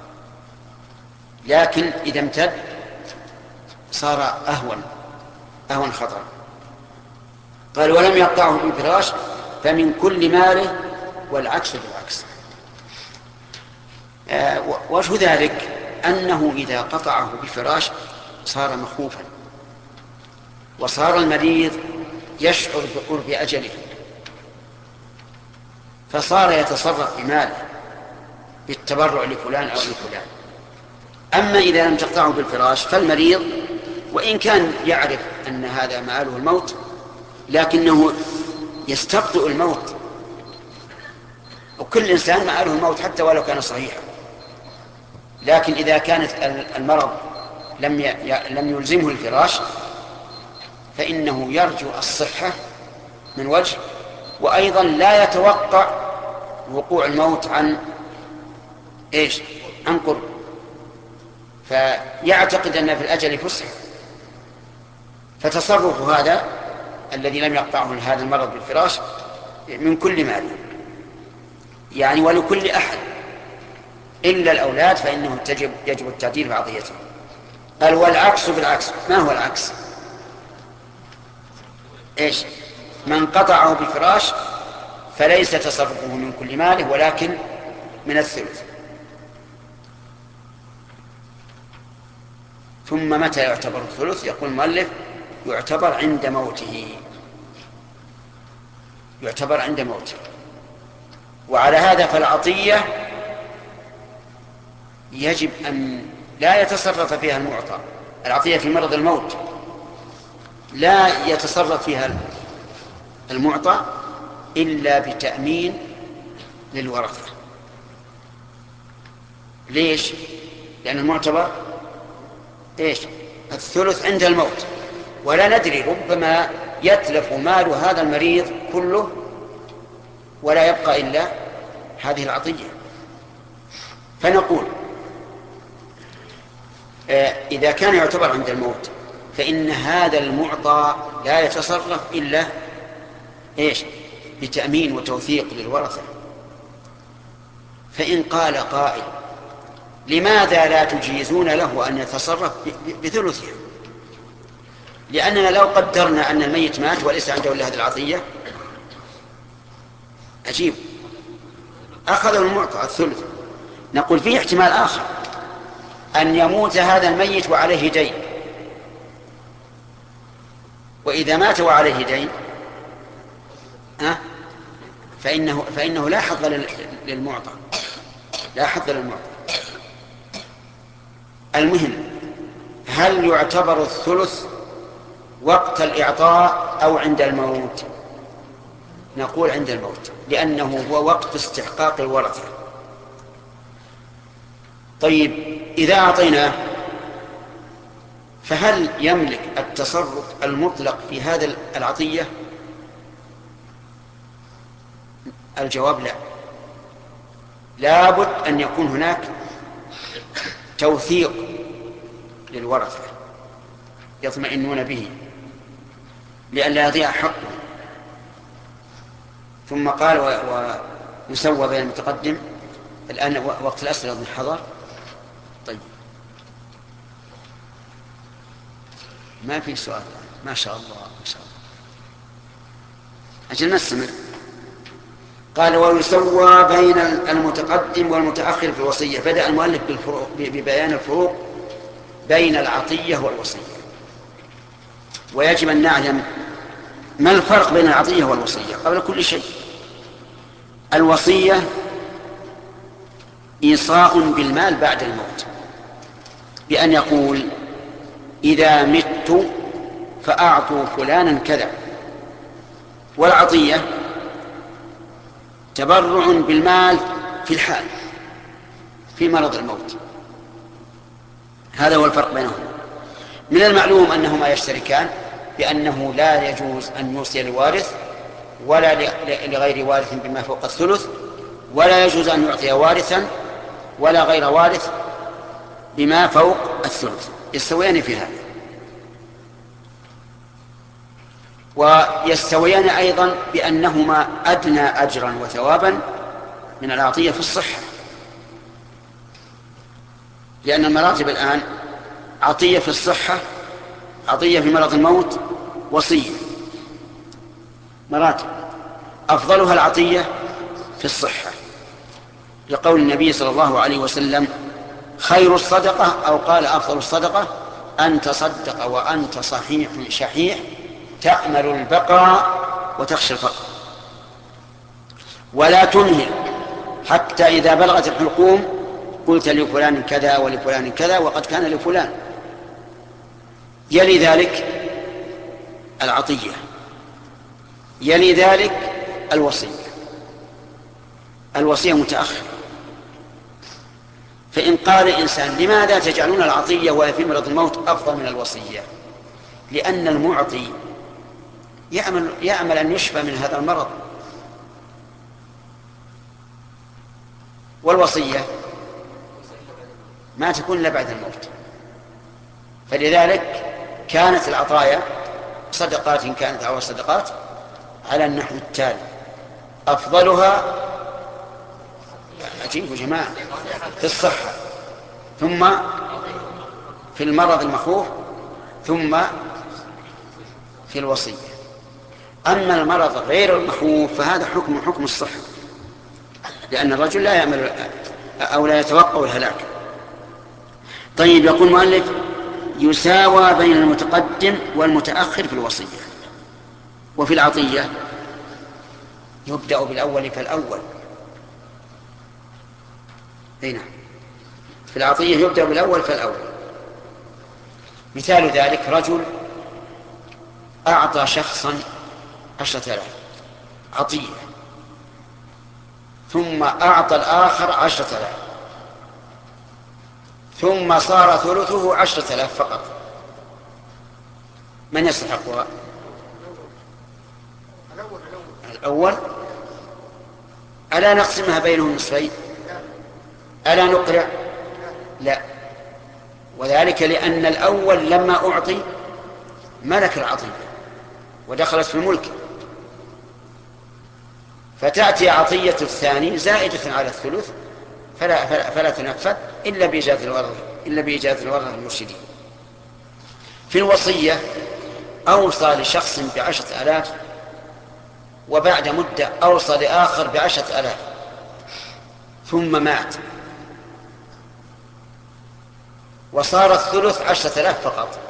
لكن إذا امتد صار أهون أهون خطر. قال ولم يقطعه بالفراش فمن كل ماله والعكس بالعكس. آه وجه ذلك أنه إذا قطعه بفراش صار مخوفا، وصار المريض يشعر بقرب أجله فصار يتصرف بماله بالتبرع لفلان أو لفلان. أما إذا لم تقطعه بالفراش فالمريض وإن كان يعرف أن هذا مآله الموت لكنه يستبطئ الموت، وكل إنسان مآله الموت حتى ولو كان صحيحا. لكن إذا كانت المرض لم لم يلزمه الفراش فإنه يرجو الصحة من وجه، وأيضا لا يتوقع وقوع الموت عن إيش؟ عن قرب، فيعتقد أن في الأجل فسح. فتصرف هذا الذي لم يقطعه هذا المرض بالفراش من كل مال، يعني ولكل أحد إلا الأولاد فإنه تجب يجب التعديل في عطيته. قال والعكس بالعكس. ما هو العكس؟ إيش؟ من قطعه بفراش فليس تصرفه من كل ماله ولكن من الثلث. ثم متى يعتبر الثلث؟ يقول المؤلف يعتبر عند موته، يعتبر عند موته. وعلى هذا فالعطية يجب أن لا يتصرف فيها المعطى. العطية في مرض الموت لا يتصرف فيها المعطى إلا بتأمين للورثة. ليش؟ لأن المعتبر إيش؟ الثلث عند الموت، ولا ندري ربما يتلف مال هذا المريض كله ولا يبقى إلا هذه العطية. فنقول إذا كان يعتبر عند الموت فإن هذا المعطى لا يتصرف إلا إيش؟ بتأمين وتوثيق للورثة. فإن قال قائل لماذا لا تجيزون له أن يتصرف بثلثه؟ لأننا لو قدرنا أن الميت مات وليس عنده إلا هذه العطية عجيب أخذوا المعطى الثلث. نقول فيه احتمال آخر، أن يموت هذا الميت وعليه دين، وإذا مات وعليه دين أه؟ فإنه, فإنه لا حظ للمعطى، لا حظ للمعطى. المهم هل يعتبر الثلث وقت الإعطاء أو عند الموت؟ نقول عند الموت، لأنه هو وقت استحقاق الورثة. طيب إذا أعطيناه فهل يملك التصرف المطلق في هذا العطية؟ الجواب لا، لابد أن يكون هناك توثيق للورثة يطمئنون به لئلا يضيع حقه. ثم قال ويسوى بين المتقدم. الآن وقت الأسئلة من حضر. طيب ما في سؤال. ما شاء الله ما شاء الله. أجل نستمر. قال ويسوى بين المتقدم والمتأخر في الوصية. بدأ المؤلف ببيان الفروق بين العطية والوصية، ويجب أن نعلم ما الفرق بين العطية والوصية قبل كل شيء. الوصية إيصاء بالمال بعد الموت، بأن يقول إذا مت فأعطوا فلانا كذا. والعطية تبرع بالمال في الحال في مرض الموت. هذا هو الفرق بينهما. من المعلوم أنهما يشتركان بأنه لا يجوز أن يوصي لوارث ولا لغير وارث بما فوق الثلث، ولا يجوز أن يعطي وارثا ولا غير وارث بما فوق الثلث، يستويان في هذا. ويستويان أيضا بأنهما أدنى أجرا وثوابا من العطية في الصحة، لأن المراتب الآن عطية في الصحة، عطية في مرض الموت، وصية. مراتب أفضلها العطية في الصحة، لقول النبي صلى الله عليه وسلم خير الصدقة، أو قال أفضل الصدقة أن تصدق وأنت صحيح شحيح تأمل البقاء وتخشى الفقر، ولا تنهل حتى إذا بلغت الحلقوم قلت لفلان كذا ولفلان كذا وقد كان لفلان. يلي ذلك العطية، يلي ذلك الوصية. الوصية متأخر. فإن قال الإنسان لماذا تجعلون العطية وهي في مرض الموت أفضل من الوصية؟ لأن المعطي يأمل, يأمل أن يشفى من هذا المرض، والوصية ما تكون إلا بعد الموت. فلذلك كانت العطايا صدقات كانت أو صدقات على النحو التالي: أفضلها أجيب جماعة في الصحة، ثم في المرض المخوف، ثم في الوصية. أما المرض غير المخوف فهذا حكم حكم الصحة، لأن الرجل لا يعمل أو لا يتوقع الهلاك. طيب، يقول المؤلف يساوى بين المتقدم والمتأخر في الوصية. وفي العطية يبدأ بالأول فالأول. هنا في العطية يبدأ بالأول فالأول. مثال ذلك: رجل أعطى شخصا عشرة آلاف عطية، ثم أعطى الآخر عشرة آلاف، ثم صار ثلثه عشرة آلاف فقط. من يستحقها؟ الأول. ألا نقسمها بينهم نصفين؟ ألا نقرع؟ لا، وذلك لأن الأول لما أعطي ملك العطية ودخلت في الملك، فتأتي عطية الثاني زائدة على الثلث فلا, فلا, فلا تنفذ إلا بإجازة الورثة إلا بإجازة الورثة المرشدين. في الوصية أوصى لشخص بعشرة آلاف، وبعد مدة أوصى لآخر بعشرة آلاف، ثم مات وصار الثلث عشرة آلاف فقط.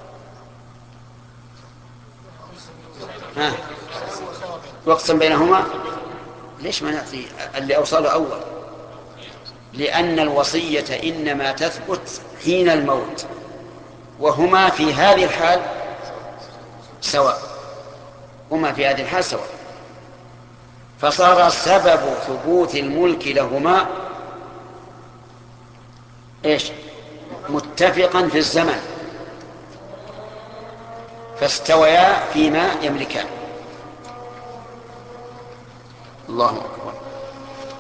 ها واقسم بينهما. ليش ما نعطي اللي أوصله أول؟ لأن الوصية إنما تثبت حين الموت، وهما في هذه الحال سواء، هما في هذه الحال سواء، فصار سبب ثبوت الملك لهما إيش؟ متفقا في الزمن، فاستويا فيما يملكان. الله أكبر.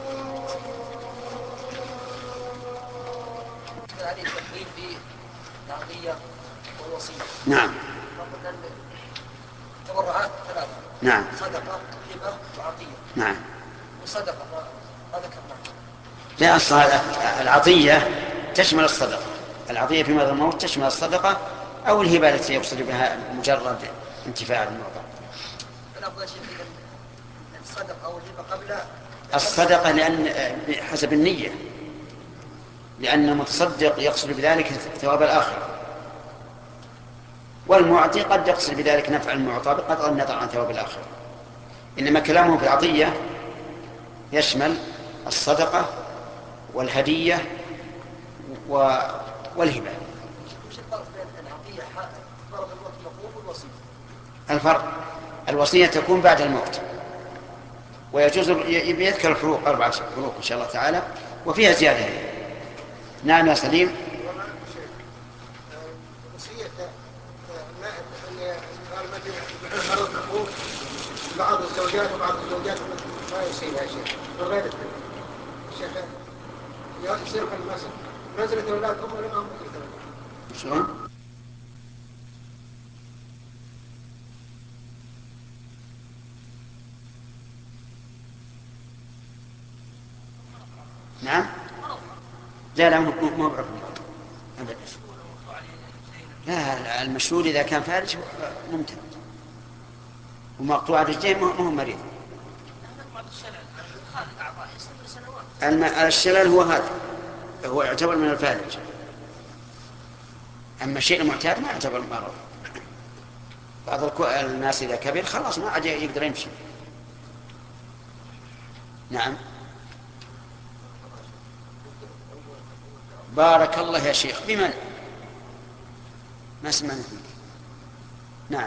هذه التحريم في العطية والوصية. نعم. فقلنا التبرعات ثلاثة. نعم. صدقة، هبة، وعطية. نعم. وصدقة ما ذكرنا. لا، أصلا العطية تشمل الصدقة. العطية في مرض الموت تشمل الصدقة أو الهبة التي يقصد بها مجرد انتفاع المعطى. الأفضل شيء الصدقة أو الهبة قبل الصدقة لأن حسب النية، لأن المتصدق يقصد بذلك ثواب الآخرة، والمعطي قد يقصد بذلك نفع المعطى بقطع النظر عن ثواب الآخرة. إنما كلامه في العطية يشمل الصدقة والهدية والهبة. وش الفرق بين العطية فرض الموت المفروض والوصية؟ الفرق الوصية تكون بعد الموت، ويجوز يذكر الفروق أربعة فروق إن شاء الله تعالى وفيها زيادة. نعم يا سليم. بعض الزوجات وبعض الزوجات ما يصيبها شيء من غير الشيخ يصير في المسجد منزلة الأولاد هم ولا ما هم شلون؟ نعم. لا لا مو بعرف أبدا. لا المشهور إذا كان فارج ممتاز ومقطوع الرجلين ما هو مريض. الشلل هو هذا هو يعتبر من الفالج، أما الشيء المعتاد ما يعتبر مرض. بعض الناس إذا كبر خلاص ما عاد يقدر يمشي. نعم. بارك الله يا شيخ. بمن؟ ما سمعنا فيك. نعم.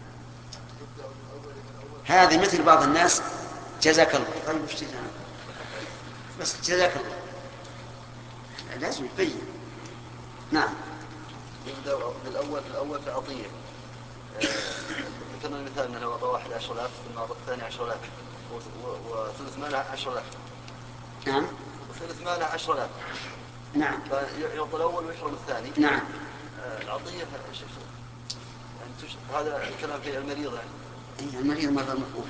هذا مثل بعض الناس جزاك الله. طيب وش جزاك؟ بس جزاك الله لازم يبين. نعم. يبدأ بالأول الأول بعطية. ذكرنا المثال أنه لو أعطى واحد عشر آلاف ثم أعطى الثاني عشر آلاف وثلث ماله عشر آلاف. نعم. وثلث ماله عشر آلاف. نعم. فيعطى الأول ويحرم الثاني. نعم. العطية يعني هذا الكلام في المريض يعني. المريض مرض المفقود.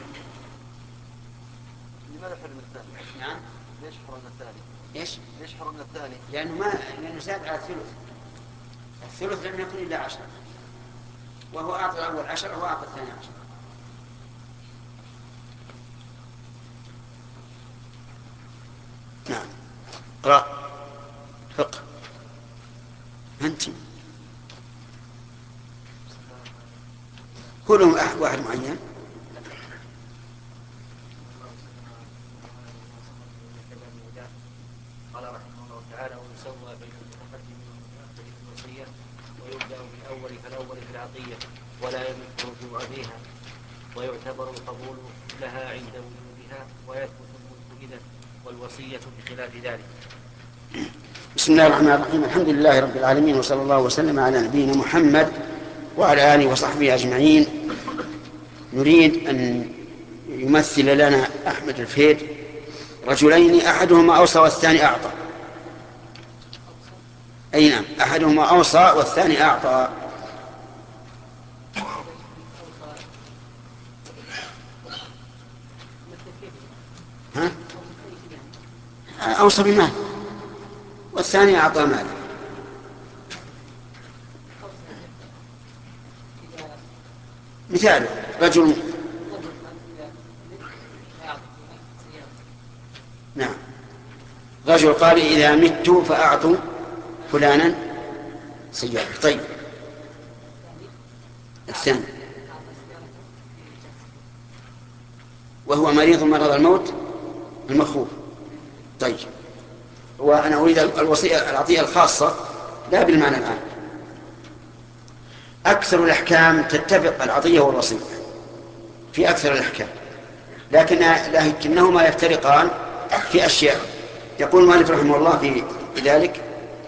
لماذا حرم الثاني؟ نعم. ليش حرمنا الثاني؟ ايش؟ ليش حرمنا الثاني؟ لأنه ما لأنه زاد على الثلث. الثلث لم يكن إلا عشرة، وهو أعطى الأول عشرة وأعطى الثاني عشرة. نعم. قرأ فقه أنت كلهم واحد معين. قال رحمه الله تعالى ويسوى بين المتقدم والمتأخر في الوصية ويبدأ بالأول فالأول في العطية ولا يمت رجوع بها ويعتبر القبول لها عند وجودها ويثبت الملك إذن والوصية بخلاف ذلك. بسم الله الرحمن الرحيم. الحمد لله رب العالمين وصلى الله وسلم على نبينا محمد وعلى آله وصحبه أجمعين. نريد أن يمثل لنا أحمد الفيد رجلين أحدهما أوصى والثاني أعطى. أي نعم، أحدهما أوصى والثاني أعطى. ها؟ أوصى بمال والثاني أعطى مال. مثال رجل نعم رجل قال إذا مت فأعطوا فلانا سيارة. طيب الثاني وهو مريض مرض الموت المخوف. طيب وأنا أريد الوصية العطية الخاصة لا بالمعنى الآن. أكثر الأحكام تتفق العطية والوصية في أكثر الأحكام، لكن لكنهما يفترقان في أشياء. يقول المؤلف رحمه الله في ذلك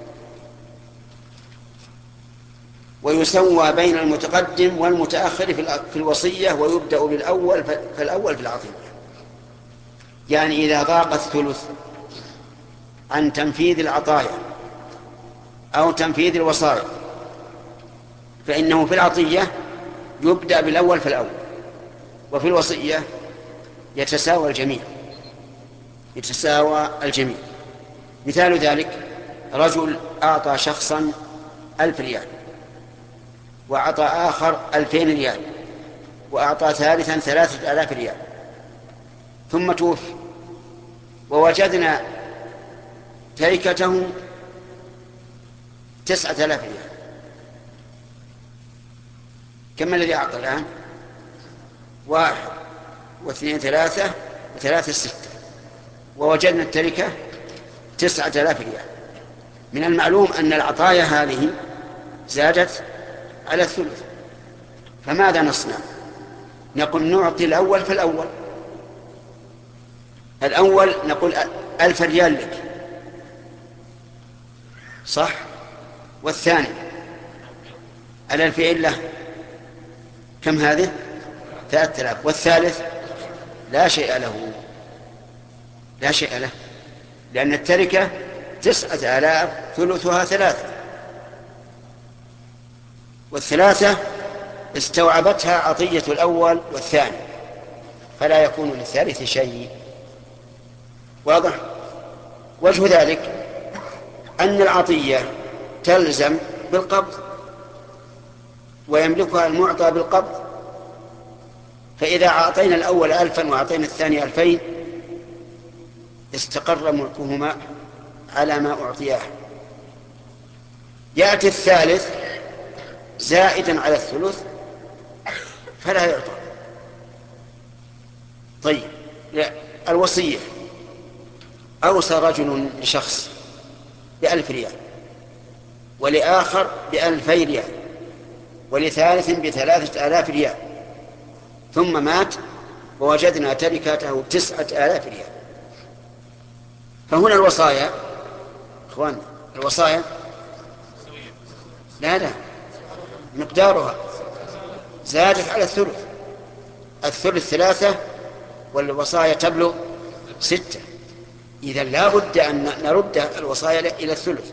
ويسوى بين المتقدم والمتأخر في الوصية ويبدأ بالأول فالأول في العطية. يعني إذا ضاق الثلث عن تنفيذ العطايا أو تنفيذ الوصايا فإنه في العطية يبدأ بالأول فالأول، وفي الوصية يتساوى الجميع يتساوى الجميع. مثال ذلك: رجل أعطى شخصا ألف ريال، وأعطى آخر ألفين ريال، وأعطى ثالثا ثلاثة آلاف ريال، ثم توفي ووجدنا تركته تسعة آلاف ريال. كم الذي أعطى الآن؟ واحد واثنين ثلاثة وثلاثة ستة، ووجدنا التركة تسعة آلاف ريال. من المعلوم أن العطايا هذه زادت على الثلث، فماذا نصنع؟ نقول نعطي الأول فالأول. الأول نقول ألف ريال لك، صح؟ والثاني الألفين له، كم هذه؟ ثلاثة آلاف. والثالث لا شيء له، لا شيء له، لأن التركة تسعة آلاف ثلثها ثلاثة، والثلاثة استوعبتها عطية الأول والثاني، فلا يكون للثالث شيء. واضح؟ وجه ذلك أن العطية تلزم بالقبض، ويملكها المعطى بالقبض، فإذا أعطينا الأول ألفا وأعطينا الثاني ألفين استقر ملكهما على ما أعطياه. يأتي الثالث زائدا على الثلث فلا يعطى. طيب، الوصية: أوصى رجل لشخص بألف ريال، ولآخر بألفي ريال، ولثالث بثلاثة آلاف ريال، ثم مات ووجدنا تركته تسعة آلاف ريال. فهنا الوصايا اخوان الوصايا لا لا مقدارها زادت على الثلث، الثلث ثلاثة والوصايا تبلغ ستة، إذن لا بد أن نرد الوصايا إلى الثلث.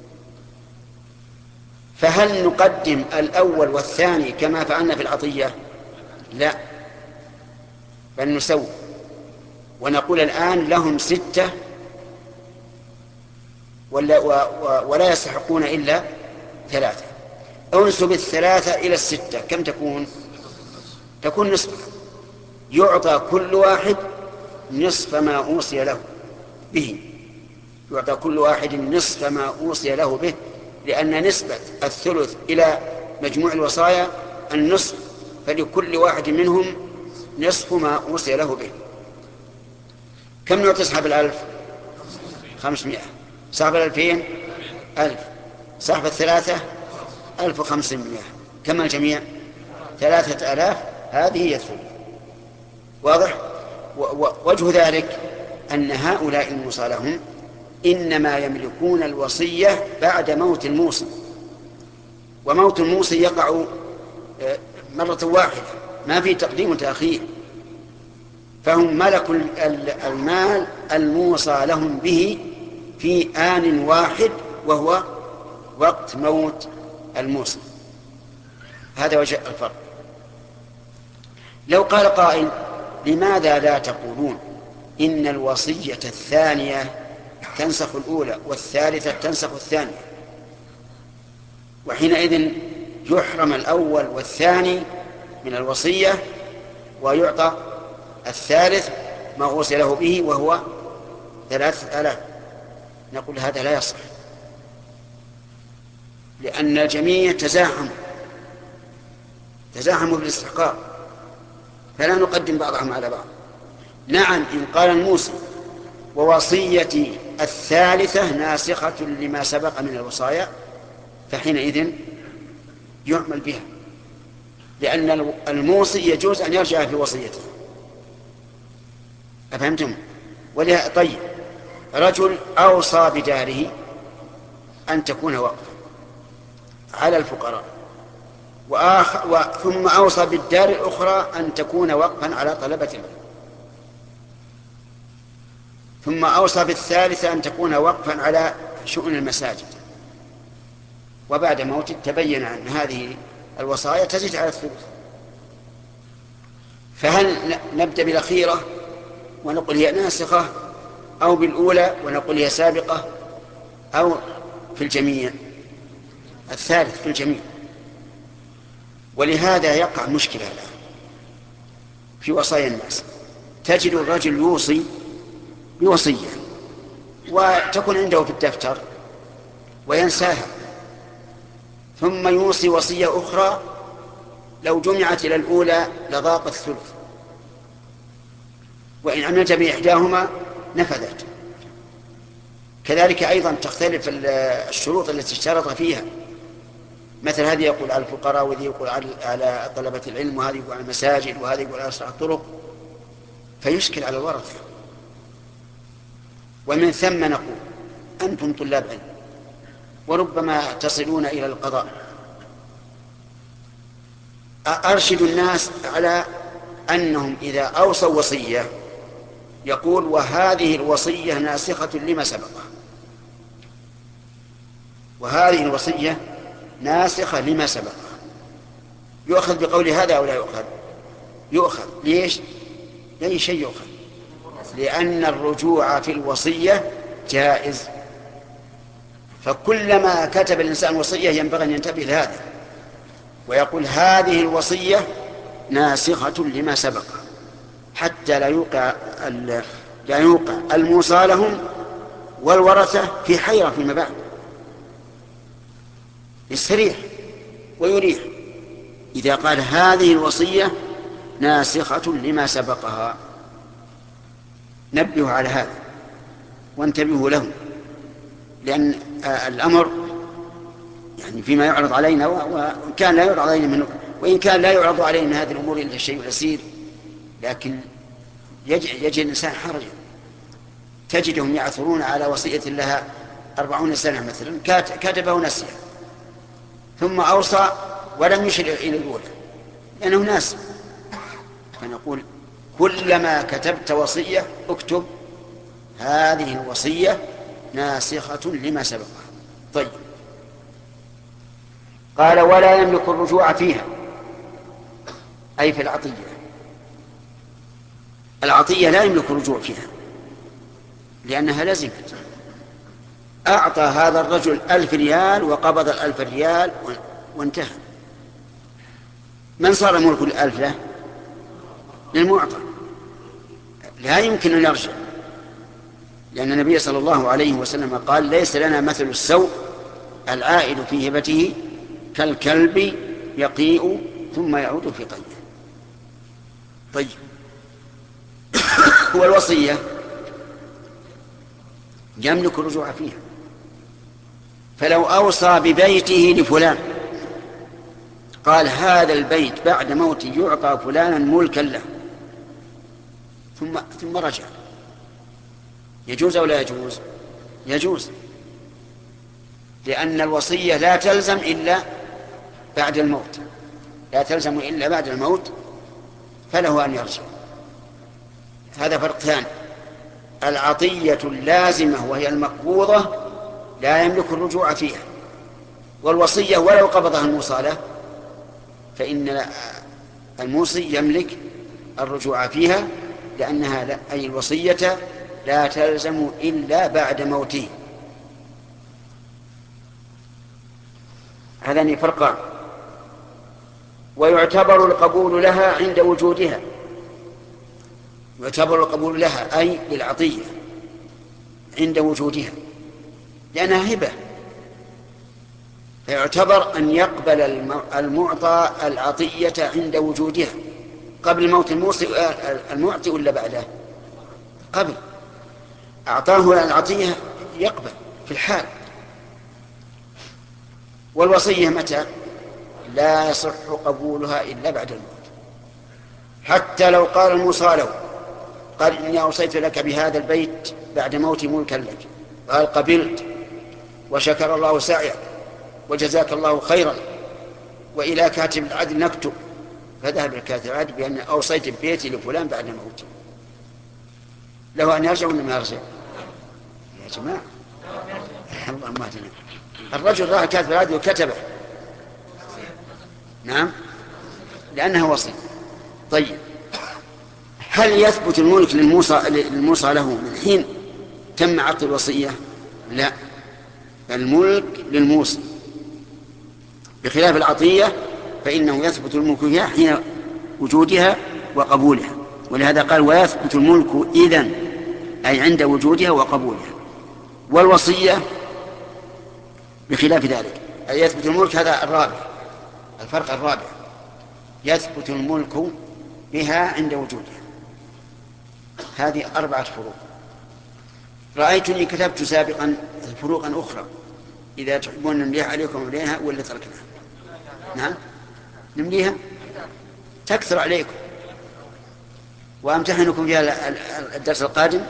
فهل نقدم الأول والثاني كما فعلنا في العطية؟ لا، بل نسوي ونقول الآن لهم ستة ولا, ولا يستحقون إلا ثلاثة. انسب الثلاثة إلى الستة، كم تكون؟ تكون نصف. يعطى كل واحد نصف ما أوصي له به، يعطى كل واحد نصف ما أوصي له به، لأن نسبة الثلث إلى مجموع الوصايا النصف، فلكل واحد منهم نصف ما أوصي له به. كم نعطي أصحاب الألف؟ خمسمائة. صاحب الألفين ألف. صاحب الثلاثة ألف وخمسمائة. كم الجميع؟ ثلاثة آلاف. هذه هي الثلث. واضح؟ وجه ذلك أن هؤلاء الموصى لهم إنما يملكون الوصية بعد موت الموصي، وموت الموصي يقع مرة واحدة، ما في تقديم وتأخير، فهم ملك المال الموصى لهم به في آن واحد، وهو وقت موت الموصي. هذا وجه الفرق. لو قال قائل: لماذا لا تقولون إن الوصية الثانية تنسخ الأولى والثالثة تنسخ الثانية، وحينئذ يحرم الأول والثاني من الوصية ويعطى الثالث ما أوصي له به وهو ثلاثة آلاف؟ نقول هذا لا يصح، لأن الجميع تزاحم تزاحموا بالاستحقاق، فلا نقدم بعضهم على بعض. نعم، إن قال الموصي: ووصيتي الثالثة ناسخة لما سبق من الوصايا، فحينئذ يعمل بها، لأن الموصي يجوز أن يرجع في وصيته. أفهمتم؟ ولها طيب، رجل أوصى بداره أن تكون وقفا على الفقراء، وآخر ثم أوصى بالدار الأخرى أن تكون وقفا على طلبة العلم، ثم أوصى بالثالثة أن تكون وقفا على شؤون المساجد، وبعد موته تبين أن هذه الوصايا تزيد على الثلث. فهل نبدأ بالأخيرة ونقول هي ناسخة، أو بالأولى ونقول هي سابقة، أو في الجميع؟ الثالث في الجميع. ولهذا يقع مشكلة الآن في وصايا الناس. تجد الرجل يوصي بوصية وتكون عنده في الدفتر وينساها، ثم يوصي وصية أخرى لو جمعت إلى الأولى لضاق الثلث، وإن عملت بإحداهما نفذت. كذلك أيضا تختلف الشروط التي اشترط فيها، مثل هذه يقول على الفقراء، وهذه يقول على طلبة العلم، وهذه يقول على المساجد، وهذه يقول على أسرع الطرق، فيشكل على الورثة. ومن ثم نقول أنتم طلاب علم وربما تصلون إلى القضاء، أرشد الناس على أنهم إذا أوصوا وصية يقول وهذه الوصية ناسخة لما سبقها، وهذه الوصية ناسخة لما سبقها. يؤخذ بقول هذا أو لا يؤخذ؟ يؤخذ. ليش؟ لأي شيء يؤخذ، لأن الرجوع في الوصية جائز. فكلما كتب الإنسان وصية ينبغي أن ينتبه لهذا ويقول هذه الوصية ناسخة لما سبقها، حتى لا يوقع لا يوقع الموصى لهم والورثة في حيرة فيما بعد، يستريح ويريح إذا قال هذه الوصية ناسخة لما سبقها. نبه على هذا وانتبهوا له، لأن الأمر يعني فيما يعرض علينا، وإن كان لا يعرض علينا من وإن كان لا يعرض علينا من هذه الأمور إلا الشيء اليسير، لكن يجد الإنسان حرجا. تجدهم يعثرون على وصية لها أربعون سنة مثلا، كتبه نسيا ثم أوصى ولم يشر إلى الأولى لأنه ناس. فنقول كلما كتبت وصية اكتب هذه الوصية ناسخة لما سبقها. طيب، قال ولا يملك الرجوع فيها، أي في العطية. العطية لا يملك الرجوع فيها لأنها لزمت. أعطى هذا الرجل ألف ريال وقبض الألف ريال وانتهى. من صار ملك الألف له؟ للمعطى، لا يمكن أن يرجع، لأن النبي صلى الله عليه وسلم قال ليس لنا مثل السوء العائد في هبته كالكلب يقيء ثم يعود في قيده. طيب، هو الوصية يملك الرجوع فيها، فلو أوصى ببيته لفلان قال هذا البيت بعد موتي يعطى فلانا ملكا له، ثم ثم رجع، يجوز أو لا يجوز؟ يجوز، لأن الوصية لا تلزم إلا بعد الموت، لا تلزم إلا بعد الموت، فله أن يرجع. هذا فرق ثاني. العطية اللازمة وهي المقبوضة لا يملك الرجوع فيها، والوصية ولو قبضها الموصى له فإن الموصي يملك الرجوع فيها، لأنها لا أي الوصية لا تلزم إلا بعد موته. هذان فرقان. ويعتبر القبول لها عند وجودها، يعتبر القبول لها أي للعطية عند وجودها لأنها هبة، فيعتبر أن يقبل المعطى العطية عند وجودها قبل موت المعطي ولا بعده؟ قبل. أعطاه العطية يقبل في الحال. والوصية متى؟ لا يصح قبولها إلا بعد الموت. حتى لو قال الموصى له قال إني أوصيت لك بهذا البيت بعد موتي ملكا لك، قال قبلت وشكر الله سعيك وجزاك الله خيرا وإلى كاتب العدل نكتب، فذهب الكاتب العدل بأن أوصيت ببيتي لفلان بعد موتي، له أن يرجع ولا ما يرجع؟ يا جماعة الله ما تنام. الرجل راح كاتب العدل وكتبه، نعم، لأنها وصية. طيب، هل يثبت الملك للموصى للموصى له من حين تم عقد الوصية؟ لا، الملك للموصي، بخلاف العطية فإنه يثبت الملك فيها حين وجودها وقبولها، ولهذا قال ويثبت الملك إذن، أي عند وجودها وقبولها. والوصية بخلاف ذلك، أي يثبت الملك، هذا الرابع، الفرق الرابع، يثبت الملك بها عند وجودها. هذه أربعة فروق. رأيتني كتبت سابقا فروقا أخرى، إذا تحبون نمليها عليكم نمليها ولا تركناها؟ نعم نمليها، تكثر عليكم وأمتحنكم فيها الدرس القادم.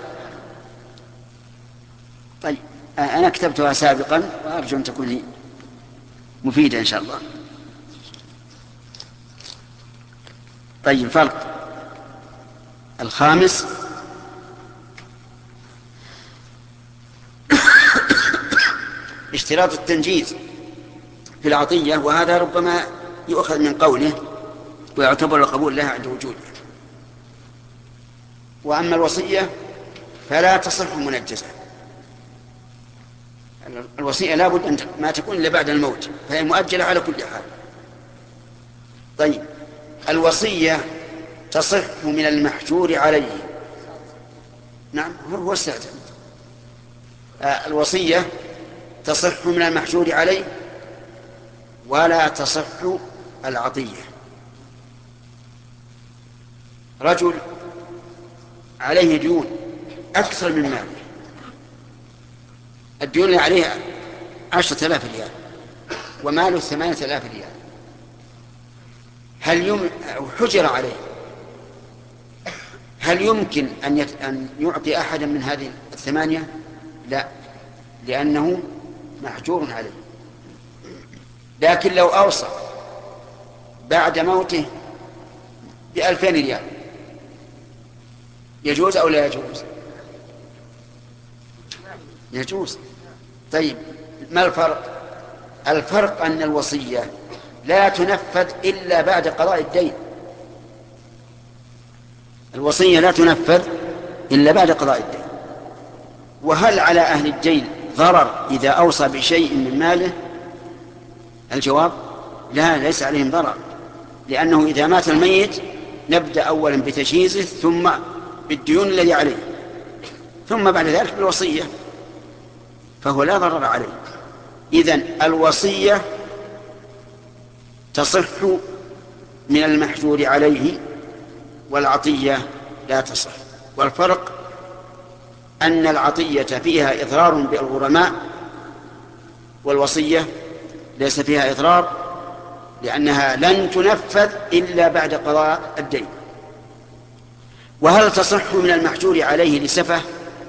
طيب، أنا كتبتها سابقا وأرجو أن تكون مفيدة إن شاء الله. طيب، الفرق الخامس اشتراط التنجيز في العطية، وهذا ربما يؤخذ من قوله ويعتبر القبول لها عند وجودها. وأما الوصية فلا تصح منجزة، الوصية لا بد أن ما تكون إلا بعد الموت، فهي مؤجلة على كل حال. طيب، الوصية تصح من المحجور عليه. نعم، هو السعد. الوصية تصح من المحجور عليه ولا تصح العطية. رجل عليه ديون أكثر من ماله، الديون اللي عليه عشرة آلاف ريال وماله ثمانية آلاف ريال، هل يم... حجر عليه، هل يمكن أن, يت... أن يعطي أحدا من هذه الثمانية؟ لا، لأنه محجور عليه. لكن لو أوصى بعد موته بألفين ريال يجوز أو لا يجوز؟ يجوز. طيب، ما الفرق؟ الفرق أن الوصية لا تنفذ إلا بعد قضاء الدين. الوصية لا تنفذ إلا بعد قضاء الدين. وهل على أهل الدين ضرر إذا أوصى بشيء من ماله؟ الجواب لا، ليس عليهم ضرر، لأنه إذا مات الميت نبدأ أولا بتجهيزه ثم بالديون الذي عليه ثم بعد ذلك بالوصية، فهو لا ضرر عليه. إذن الوصية تصح من المحجور عليه والعطية لا تصح. والفرق أن العطية فيها إضرار بالغرماء والوصية ليس فيها إضرار، لأنها لن تنفذ إلا بعد قضاء الدين. وهل تصح من المحجور عليه لسفه؟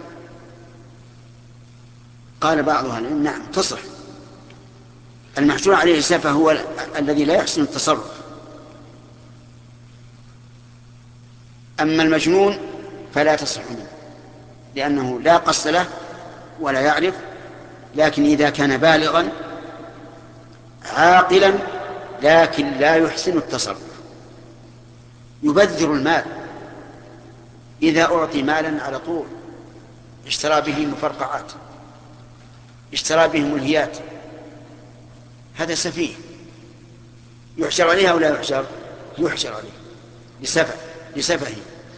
قال بعضها نعم تصح. المحجور عليه لسفه هو الذي لا يحسن التصرف، أما المجنون فلا تصح منه، لأنه لا قصد له ولا يعرف. لكن إذا كان بالغا عاقلا لكن لا يحسن التصرف، يبذر المال، إذا أعطي مالا على طول اشترى به مفرقعات، اشترى به ملهيات، هذا سفيه، يحشر عليه أو لا يحشر؟ يحشر عليه لسفه لسفهه.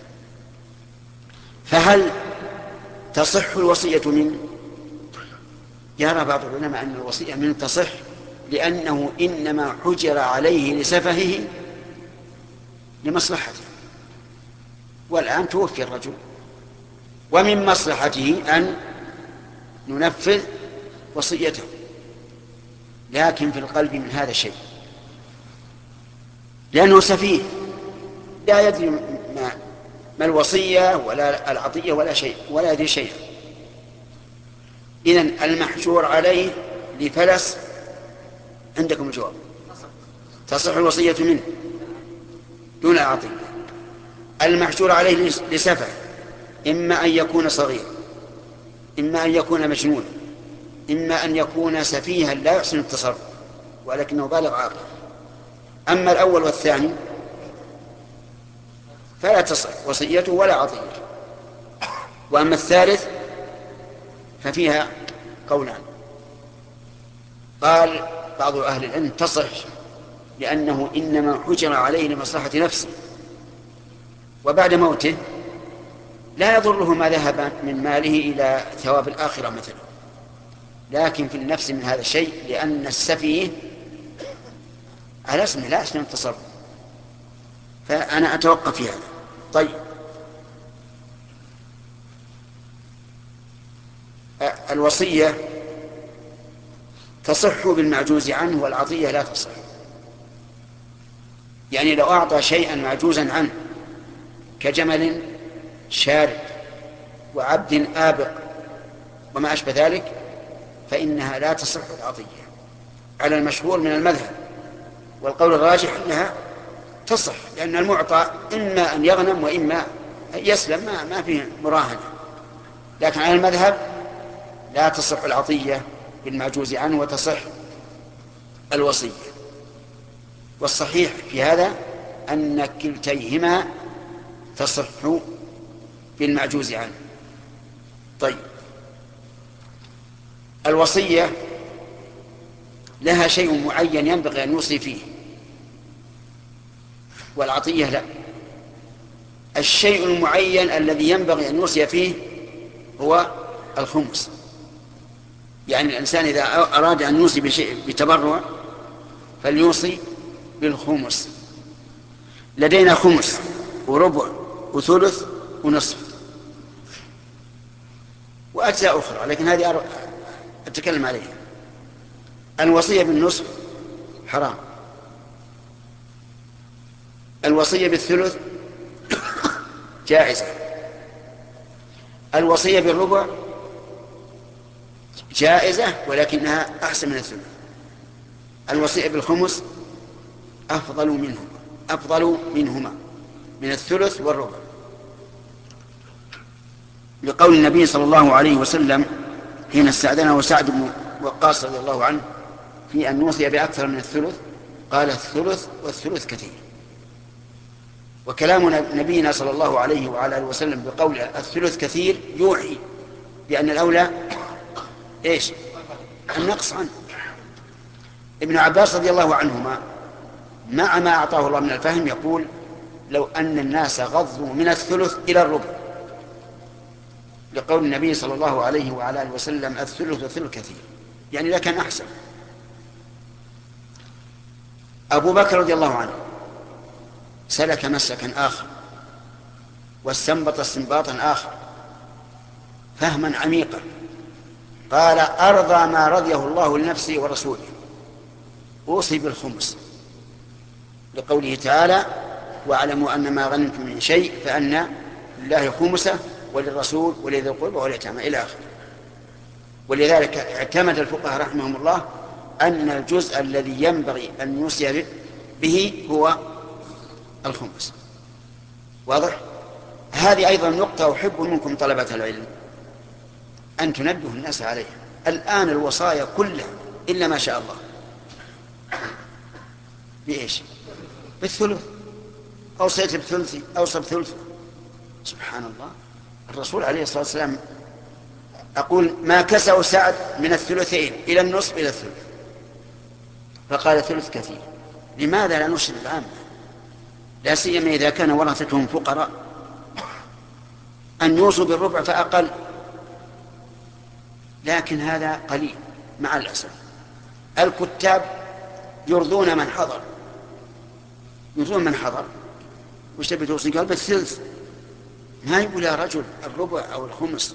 فهل تصح الوصية منه؟ يرى بعض العلماء أن الوصية منه تصح، لأنه إنما حجر عليه لسفهه لمصلحته، والآن توفي الرجل ومن مصلحته أن ننفذ وصيته، لكن في القلب من هذا الشيء، لأنه سفيه لا يدري ما, ما الوصية ولا العطية ولا شيء، ولا يدري شيء. إذن المحجور عليه لفلس عندكم الجواب، تصح الوصية منه دون العطية. المحجور عليه لسفه، إما أن يكون صغير، إما أن يكون مجنون، إما أن يكون سفيها لا يحسن التصرف ولكنه بالغ عاقل. أما الأول والثاني فلا تصح وصيته ولا عطيته. وأما الثالث ففيها قولان. قال بعض أهل العلم تصح لأنه إنما حجر عليه لمصلحة نفسه، وبعد موته لا يضره ما ذهب من ماله إلى ثواب الآخرة مثلا، لكن في النفس من هذا الشيء لأن السفيه على اسمه لا اسم التصرف، فأنا أتوقف في هذا. طيب الوصية تصح بالمعجوز عنه والعطية لا تصح. يعني لو أعطى شيئا معجوزا عنه كجمل شارد وعبد آبق وما أشبه ذلك فإنها لا تصح العطية على المشهور من المذهب، والقول الراجح أنها تصح لأن المعطى إما أن يغنم وإما يسلم، ما, ما فيه مراهنة. لكن على المذهب لا تصح العطية بالمعجوز عنه وتصح الوصية. والصحيح في هذا أن كلتيهما تصح بالمعجوز عنه. طيب الوصية لها شيء معين ينبغي أن يوصي فيه، والعطية لا. الشيء المعين الذي ينبغي أن يوصي فيه هو الخمس. يعني الإنسان إذا أراد أن يوصي بشيء بتبرع فليوصي بالخمس. لدينا خمس وربع وثلث ونصف وأجزاء أخرى، لكن هذه أتكلم عليها. الوصية بالنصف حرام، الوصية بالثلث جائزة، الوصية بالربع جائزة ولكنها أحسن من الثلث، الوصية بالخمس أفضل منهما أفضل منهما من الثلث والربع، لقول النبي صلى الله عليه وسلم حين استأذنه سعد بن وقاص رضي الله عنه في أن يوصي بأكثر من الثلث قال الثلث والثلث كثير. وكلام نبينا صلى الله عليه وعلى آله وسلم بقول الثلث كثير يوحي بأن الأولى إيش؟ النقص عنه. ابن عباس رضي الله عنهما مع ما أعطاه الله من الفهم يقول لو أن الناس غضوا من الثلث إلى الربع، لقول النبي صلى الله عليه وعلى آله وسلم الثلث والثلث كثير، يعني لا كان أحسن. أبو بكر رضي الله عنه سلك مسلكا آخر واستنبط استنباطا آخر فهما عميقا، قال أرضى ما رضيه الله لنفسه ورسوله، أوصي بالخمس، لقوله تعالى واعلموا أن ما غنمتم من شيء فأن لله خمسه وللرسول ولذي القربى واليتامى إلى آخره. ولذلك اعتمد الفقهاء رحمهم الله أن الجزء الذي ينبغي أن يوصي به هو الخمس. واضح؟ هذه أيضا نقطة أحب منكم طلبة العلم أن تنبهوا الناس عليها. الآن الوصايا كلها إلا ما شاء الله بإيش؟ بالثلث، أوصيت بثلثي أوصى بثلث. سبحان الله، الرسول عليه الصلاة والسلام أقول ما كسوا سعد من الثلثين إلى النصف إلى الثلث، فقال ثلث كثير. لماذا لا نرشد العامة؟ لا سيما إذا كان ورثتهم فقراء أن يوصوا بالربع فأقل، لكن هذا قليل مع الأسف. الكتاب يرضون من حضر يرضون من حضر وش تبي توصي؟ قال بالثلث، ما يقول يا رجل الربع أو الخمس،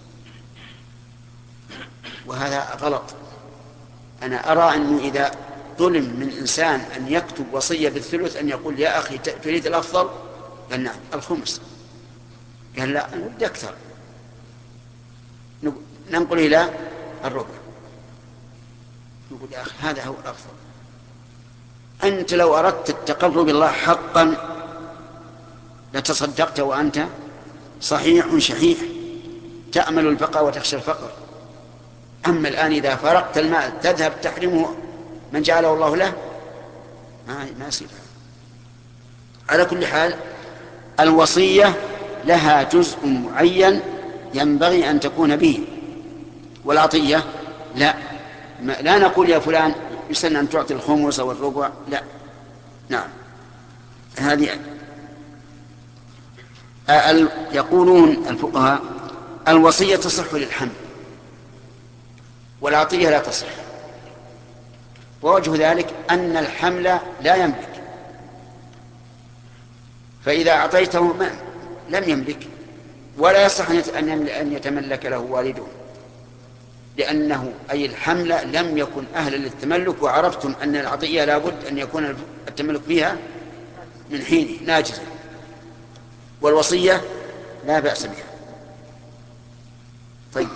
وهذا غلط. أنا أرى أنه إذا ظلم من إنسان أن يكتب وصية بالثلث أن يقول يا أخي تريد الأفضل؟ قال نعم الخمس. قال لا أنا بدي أكثر، ننقل إلى الربع. نقول يا أخي هذا هو الأفضل. أنت لو أردت التقرب الله حقا لتصدقت وأنت صحيح شحيح تأمل البقاء وتخشى الفقر. أما الآن إذا فرقت المال تذهب تحرمه من جعله الله له ما ما يصير. على كل حال الوصية لها جزء معين ينبغي أن تكون به، والعطية لا. لا نقول يا فلان يسن أن تعطي الخمس أو الربع، لا. نعم. هذه يقولون الفقهاء الوصية تصح للحمل والعطية لا تصح، ووجه ذلك أن الحمل لا يملك، فإذا أعطيته لم يملك ولا يصح أن يتملك له والده، لأنه أي الحمل لم يكن أهلا للتملك، وعرفتم أن العطية لا بد أن يكون التملك فيها من حين ناجزة، والوصية لا بأس بها. طيب،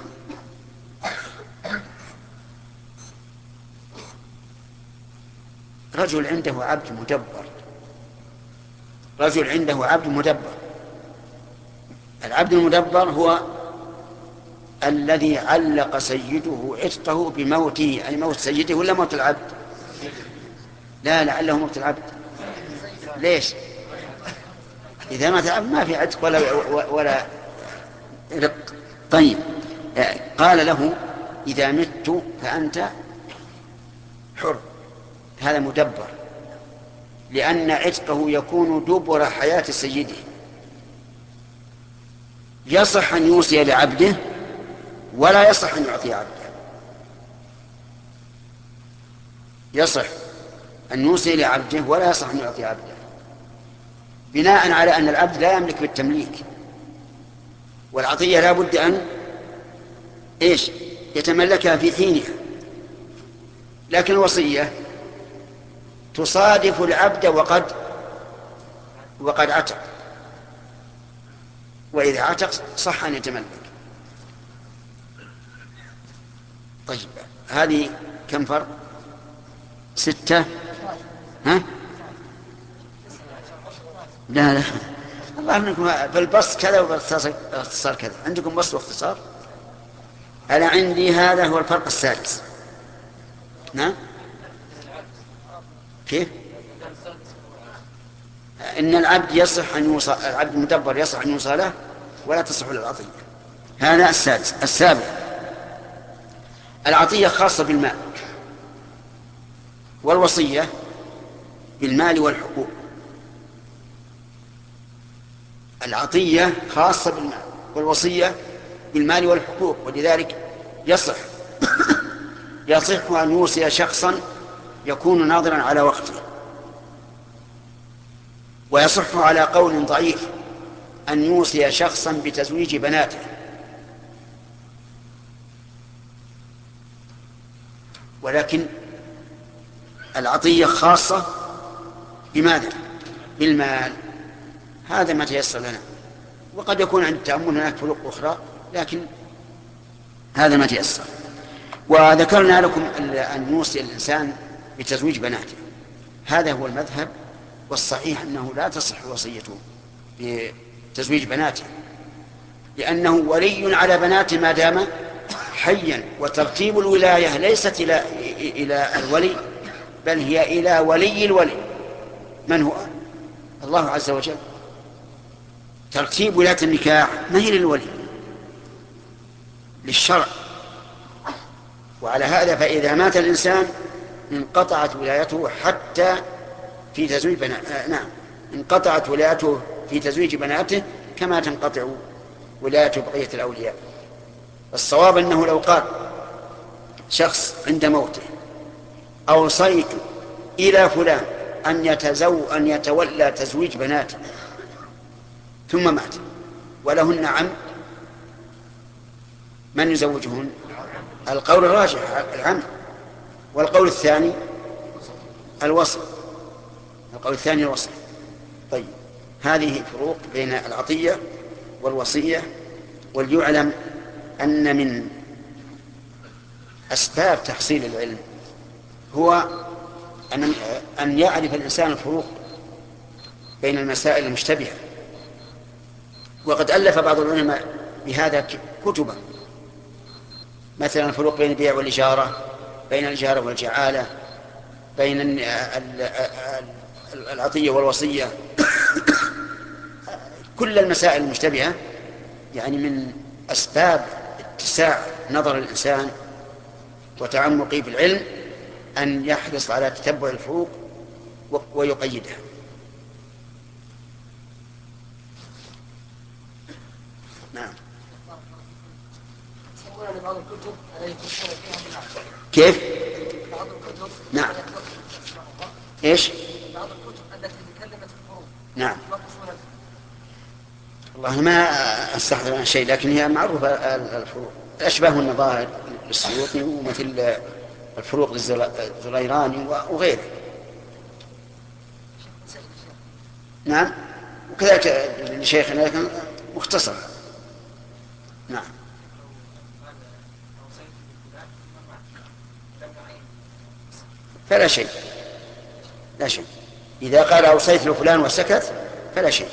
رجل عنده عبد مدبر، رجل عنده عبد مدبر. العبد المدبر هو الذي علق سيده عتقه بموته، أي موت سيده ولا موت العبد؟ لا، لعله موت العبد. ليش؟ إذا مات العبد ما في عتق ولا ولا رق. طيب، قال له إذا مت فأنت حر. هذا مدبر، لأن عتقه يكون دبر حياة سيده. يصح أن يوصي لعبده ولا يصح أن يعطي عبده. يصح أن يوصي لعبده ولا يصح أن يعطي عبده، بناء على أن العبد لا يملك بالتمليك، والعطية لا بد أن إيش يتملكها في حينها. لكن الوصية تصادف العبد وقد وقد عتق، وإذا عتق صح أن يتملك. طيب، هذه كم فرق؟ ستة. ها؟ لا لا، الله منكم بالبسط كذا وباختصار كذا. عندكم بسط واختصار؟ أنا عندي هذا هو الفرق السادس. نعم. كيف؟ إن العبد يصح أن يوصى، العبد المدبر يصح أن يوصى له ولا تصح للعطية. هذا السادس. السابع، العطية خاصة بالمال، والوصية بالمال والحقوق. العطية خاصة بالمال والوصية بالمال والحقوق، ولذلك يصح يصح أن يوصي شخصا يكون ناظرا على وقته، ويصح على قول ضعيف أن يوصي شخصا بتزويج بناته. ولكن العطية خاصة بماذا؟ بالمال. هذا ما تيسر لنا، وقد يكون عند التأمل هناك فروق أخرى، لكن هذا ما تيسر. وذكرنا لكم أن يوصي الإنسان بتزويج بناته، هذا هو المذهب، والصحيح أنه لا تصح وصيته بتزويج بناته، لأنه ولي على بناته ما دام حيا، وترتيب الولاية ليست إلى إلى الولي، بل هي إلى ولي الولي. من هو؟ الله عز وجل. ترتيب ولاية النكاح ما هي للولي، للشرع. وعلى هذا فإذا مات الإنسان انقطعت ولايته حتى في تزويج بناته. آه نعم، انقطعت ولايته في تزويج بناته كما تنقطع ولاية بقية الأولياء. الصواب أنه لو قال شخص عند موته أوصيت إلى فلان أن يتزو أن يتولى تزويج بناته، ثم مات ولهن عم، من يزوجهن؟ القول الراجح العم، والقول الثاني الوصي، القول الثاني الوصي. طيب، هذه فروق بين العطية والوصية. وليعلم أن من أسباب تحصيل العلم هو أن أن يعرف الإنسان الفروق بين المسائل المشتبهة. وقد ألف بعض العلماء بهذا كتبا، مثلا الفروق بين البيع والإجارة، بين الإجارة والجعالة، بين ال- ال- ال- العطية والوصية كل المسائل المشتبهة يعني من أسباب اتساع نظر الإنسان وتعمقه في العلم أن يحرص على تتبع الفروق ويقيدها. نعم. بعض الكتب التي تشتغل فيها بالعقل. كيف؟ بعض الكتب نعم. التي تشتغل- إيش؟ بعض الكتب التي تكلمت في الفروق نعم. يوقفون والله ما أستحضر عن شيء، لكن هي معروفة الفروق، الأشباه والنظائر للسيوطي ومثل الفروق للزريراني وغيره. نعم. وكذلك لشيخنا لكن مختصر. نعم. فلا شيء، لا شيء. إذا قال أوصيت لفلان وسكت فلا شيء.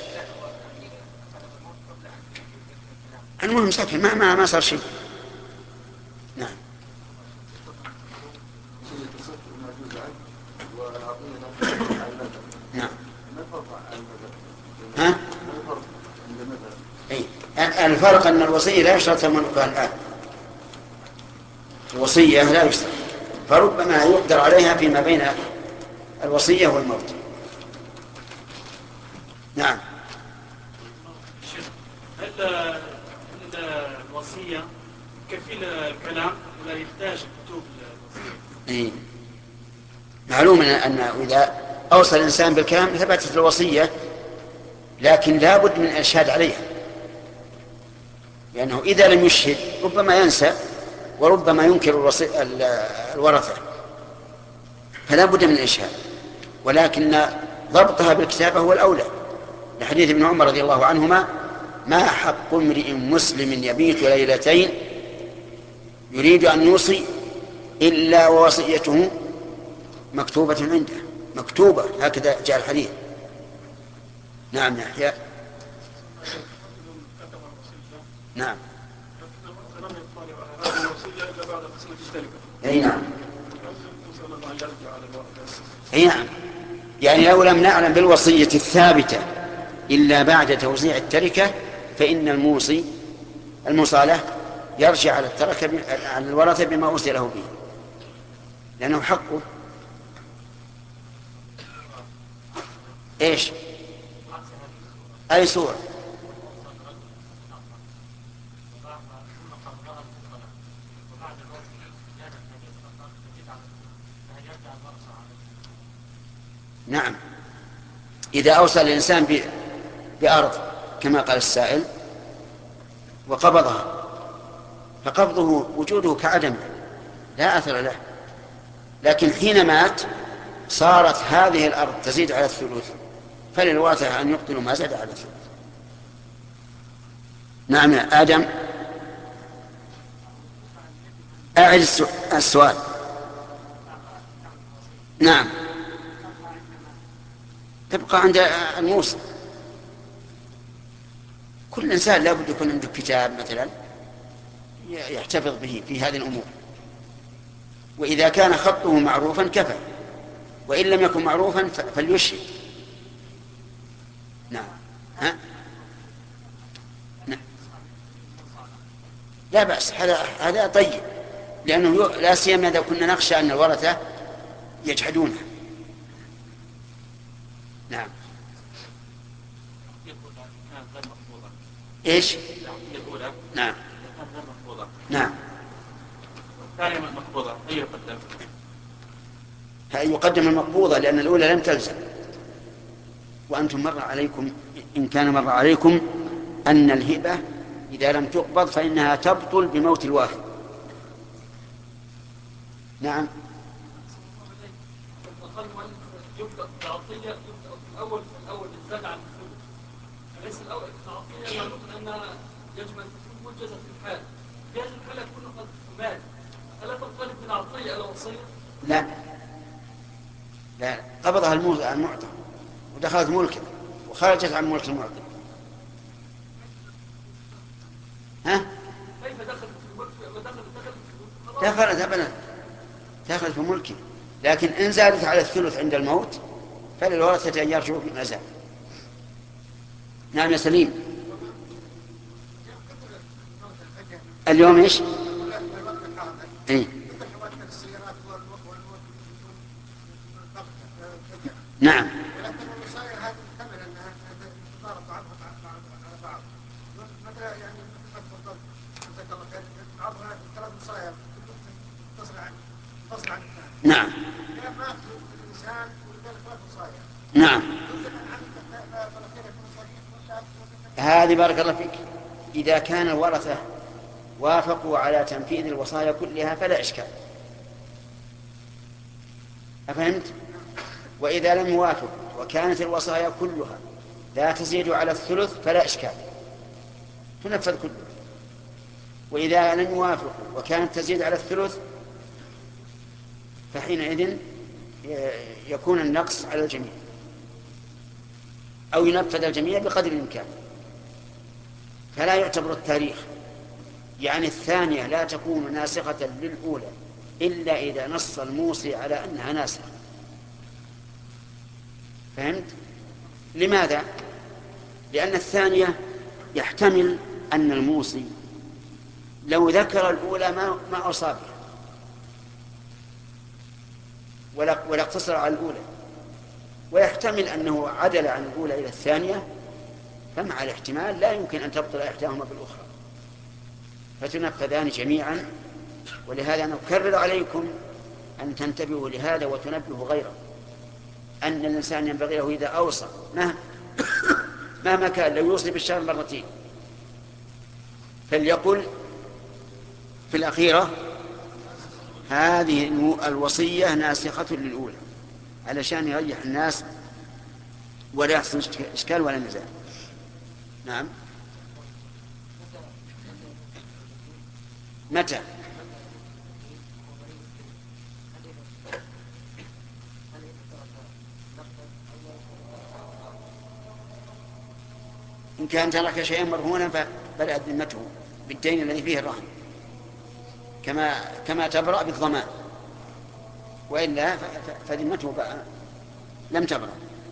المهم سكت، ما ما ما صار شيء. نعم. نعم. ها؟ أي. الفرق أن الوصية لا يشترط ثمنها الآن. الوصية لا يشترط، فربما يقدر عليها فيما بين الوصية والموت. نعم. هل الوصية كفيل الكلام ولا يحتاج كتب الوصية؟ إيه. معلوم أن إذا أوصى الإنسان بالكلام ثبتت الوصية، لكن لا بد من الإرشاد عليها، لأنه إذا لم يشهد ربما ينسى وربما ينكر الورثة، فلا بد من الإرشاد، ولكن ضبطها بالكتابة هو الأولى، لحديث ابن عمر رضي الله عنهما: ما حق امرئ مسلم يبيت ليلتين يريد أن يوصي إلا ووصيته مكتوبة عنده، مكتوبة، هكذا جاء الحديث. نعم يحيى. نعم. أي نعم. أي نعم. يعني لو لم نعلم بالوصية الثابتة إلا بعد توزيع التركة فإن الموصي الموصى له يرجع على التركة على الورثة بما أوصي له به، لأنه حقه. إيش؟ أي سورة؟ نعم. إذا أوصى الإنسان بأرض كما قال السائل وقبضها، فقبضه وجوده كعدم لا أثر له، لكن حين مات صارت هذه الأرض تزيد على الثلث، فللوارثة أن يقتلوا ما زاد على الثلث. نعم يا آدم. أعد السؤال. نعم. تبقى عند الموصى. كل إنسان لا بد يكون عنده كتاب مثلا يحتفظ به في هذه الأمور، وإذا كان خطه معروفا كفى، وإن لم يكن معروفا فليشهد. نعم. ها؟ نعم. لا بأس، هذا هذا طيب، لأنه لا سيما إذا كنا نخشى أن الورثة يجحدونها. نعم. إيش؟ نعم. نعم. الثانية مقبوضة، هي يقدم. هي يقدم المقبوضة لأن الأولى لم تلزم. وأنتم مر عليكم إن كان مر عليكم أن الهبة إذا لم تقبض فإنها تبطل بموت الوارث. نعم. يبدأ التعطية يبدأ في الأول في الأول الزاد عن الثلث، أليس الأول التعطية يعرف أنها يجب أن تكون منجزة في الحال، في هذه الحالة يكون قد مات، ألا تنقلب من عطية إلى وصية؟ لا لا، قبضها المعطى ودخلت ملكه وخرجت عن ملك المعطى. ها؟ كيف دخلت في الملك ودخلت دخلت في الملك؟ دخلت أبدا، دخلت في ملكه، لكن إن زادت على الثلث عند الموت فللورثة أن يرجعوا فيما زاد. نعم يا سليم. اليوم إيش؟ إيه؟ نعم. نعم. نعم. هذه بارك الله فيك إذا كان الورثة وافقوا على تنفيذ الوصايا كلها فلا إشكال. أفهمت؟ وإذا لم يوافقوا وكانت الوصايا كلها لا تزيد على الثلث فلا إشكال، تنفذ كلها. وإذا لم يوافقوا وكانت تزيد على الثلث فحينئذ يكون النقص على الجميع أو ينفذ الجميع بقدر الإمكان. فلا يعتبر التاريخ، يعني الثانية لا تكون ناسخة للأولى إلا إذا نص الموصي على أنها ناسخة. فهمت؟ لماذا؟ لأن الثانية يحتمل أن الموصي لو ذكر الأولى ما ما أصابها ولا ولا اقتصر على الأولى، ويحتمل أنه عدل عن الأولى إلى الثانية، فمع الاحتمال لا يمكن أن تبطل إحداهما بالأخرى فتنفذان جميعا. ولهذا نكرر عليكم أن تنتبهوا لهذا وتنبهوا غيره، أن الإنسان ينبغي له إذا أوصى مهما كان لو يوصي بالشهر مرتين فليقل في الأخيرة هذه الوصية ناسخة للأولى، علشان يريح الناس ولا يحصل إشكال ولا نزاع. نعم. متى؟ إن كان ترك شيئا مرهونا فبدأت ذمته بالدين الذي فيه الرهن كما كما تبرأ بالضمان، وإلا فذمته لم تبرأ.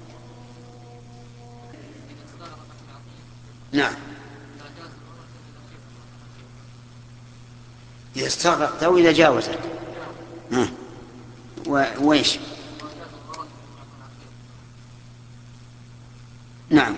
نعم. إذا استغرقت أو إذا جاوزت. وإيش؟ نعم.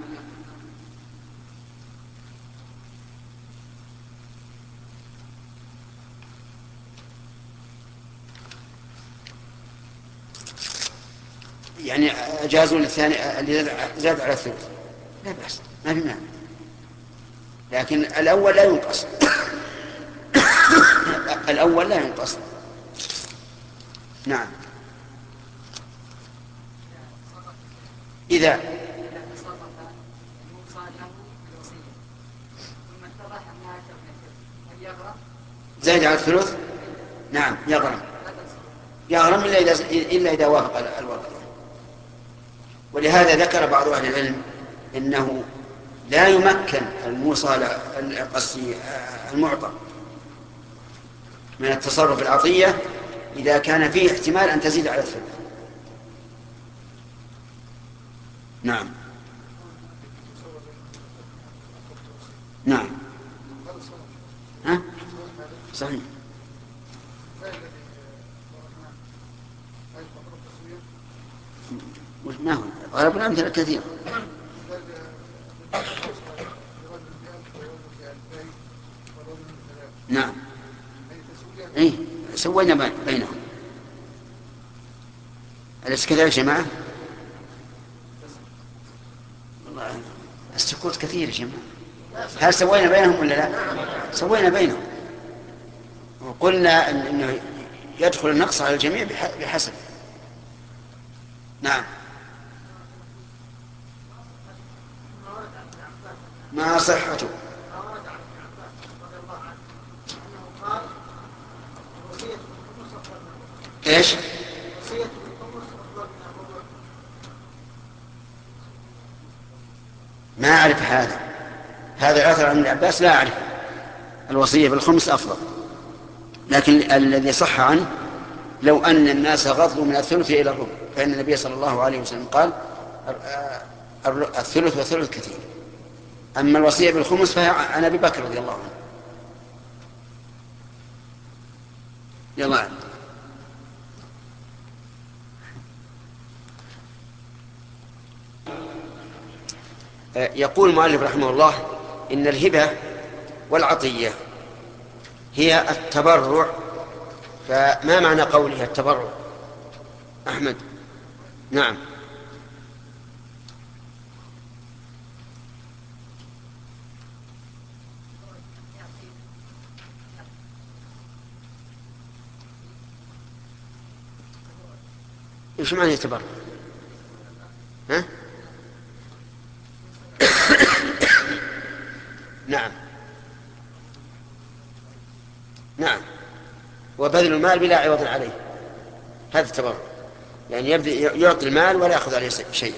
يعني أجازوا للثاني اللي زاد على الثلث لا بأس، ما في مانع، لكن الأول لا ينقص. الأول لا ينقص. نعم. إذا زاد على الثلث نعم يغرم، يغرم إلا إذا إلا إذا وافق الورثة. ولهذا ذكر بعض أهل العلم إنه لا يمكن الموصى القصي المعطى من التصرف العطية إذا كان فيه احتمال أن تزيد على الثلث. نعم. نعم. ها؟ صحيح. ما هو غالب الأمثلة كثير. نعم. إيه سوينا بينهم. أليس كذلك يا جماعة؟ والله السكوت كثير يا جماعة. هل سوينا بينهم ولا لا؟ سوينا بينهم وقلنا إنه يدخل النقص على الجميع بحسب. نعم. ما صحته؟ ايش؟ ما أعرف هذا هذا الأثر عن ابن عباس لا أعرف. الوصية بالخمس أفضل، لكن الذي صح عنه لو أن الناس غضوا من الثلث إلى الربع، فإن النبي صلى الله عليه وسلم قال الثلث وثلث كثير. أما الوصية بالخمس فهي عن أبي بكر رضي الله عنه. يلا. يقول المؤلف رحمه الله إن الهبة والعطية هي التبرع. فما معنى قوله التبرع أحمد؟ نعم. إيش معنى يتبرع؟ ها؟ نعم نعم، وبذل المال بلا عوض عليه، هذا التبرع، يعني يبدأ يعطي المال ولا يأخذ عليه شيئا.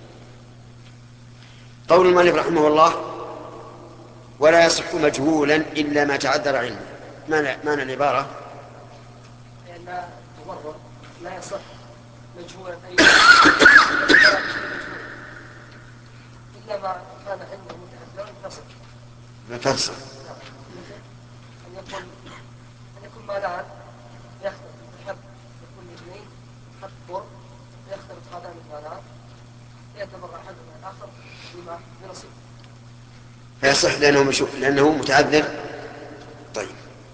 قول المؤلف رحمه الله ولا يصح مجهولا إلا ما تعذر علمه، معنى العبارة لأن التبرع لا يصح مجهولا أي إلا ما كان عنده متعذر فصل مفصل أن يكون أن يكون مالان يختلط الحب يكون اثنين حب بر يختلط هذان المالان يتبرع أحدهما الآخر بما بنصيب فيصح لأنه مشو... لأنه متعذر. طيب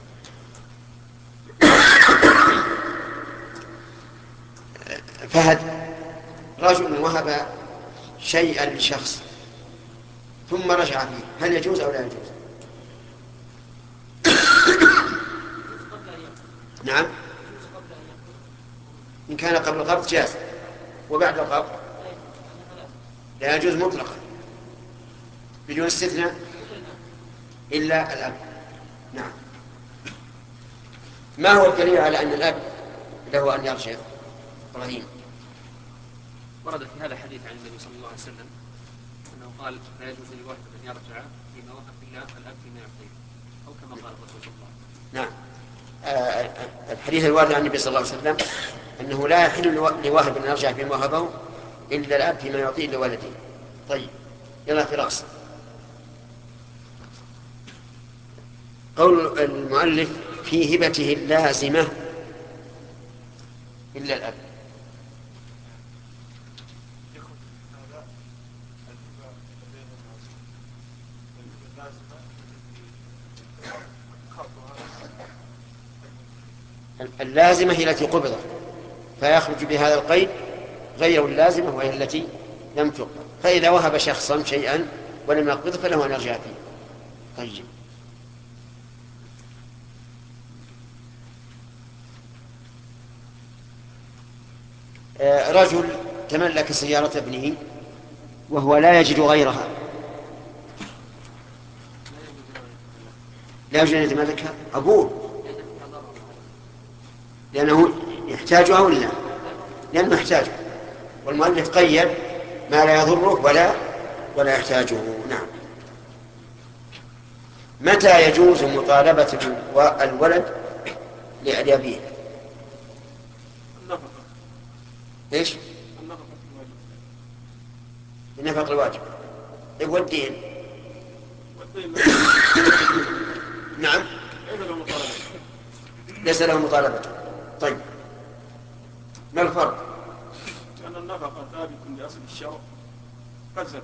فهد رجل وهب شيئا لشخص ثم رجع فيه، هل يجوز أو لا يجوز؟ نعم، إن كان قبل القبض جاز، وبعد القبض لا يجوز مطلقا بدون استثناء إلا الأب. نعم. ما هو الدليل على أن الأب له أن يرجع؟ إبراهيم. ورد في هذا حديث عن النبي صلى الله عليه وسلم أنه قال لا يجوز لواحد أن يرجع فيما وقف الله الأب فيما يعطيه، أو كما قال الرسول صلى الله عليه وسلم. نعم. آه الحديث الوارد عن النبي صلى الله عليه وسلم أنه لا يحل لواهب أن يرجع فيما وهبه إلا الأب فيما يعطيه لولده. طيب يلا في رأس قول المؤلف في هبته اللازمة إلا الأب. اللازمة هي التي قبضت فيخرج بهذا القيد غير اللازمة وهي التي لم تقبض. فإذا وهب شخصا شيئا ولم يقبض فله أن يرجع فيه. طيب آه رجل تملك سيارة ابنه وهو لا يجد غيرها، لا يجد أن يتملكها أبوه لأنه يحتاجها ولا لأنه يحتاجه، والمؤلف قيد ما لا يضره ولا ولا يحتاجه. نعم. متى يجوز مطالبة الولد لأبيه؟ النفقة. إيش؟ النفقة الواجب. النفقة الواجب. والدين؟ والدين نعم. ليس له مطالبة. ليس له مطالبة. طيب ما الفرق؟ لأن النفقة ثابت بأصل الشرع كالزكاة.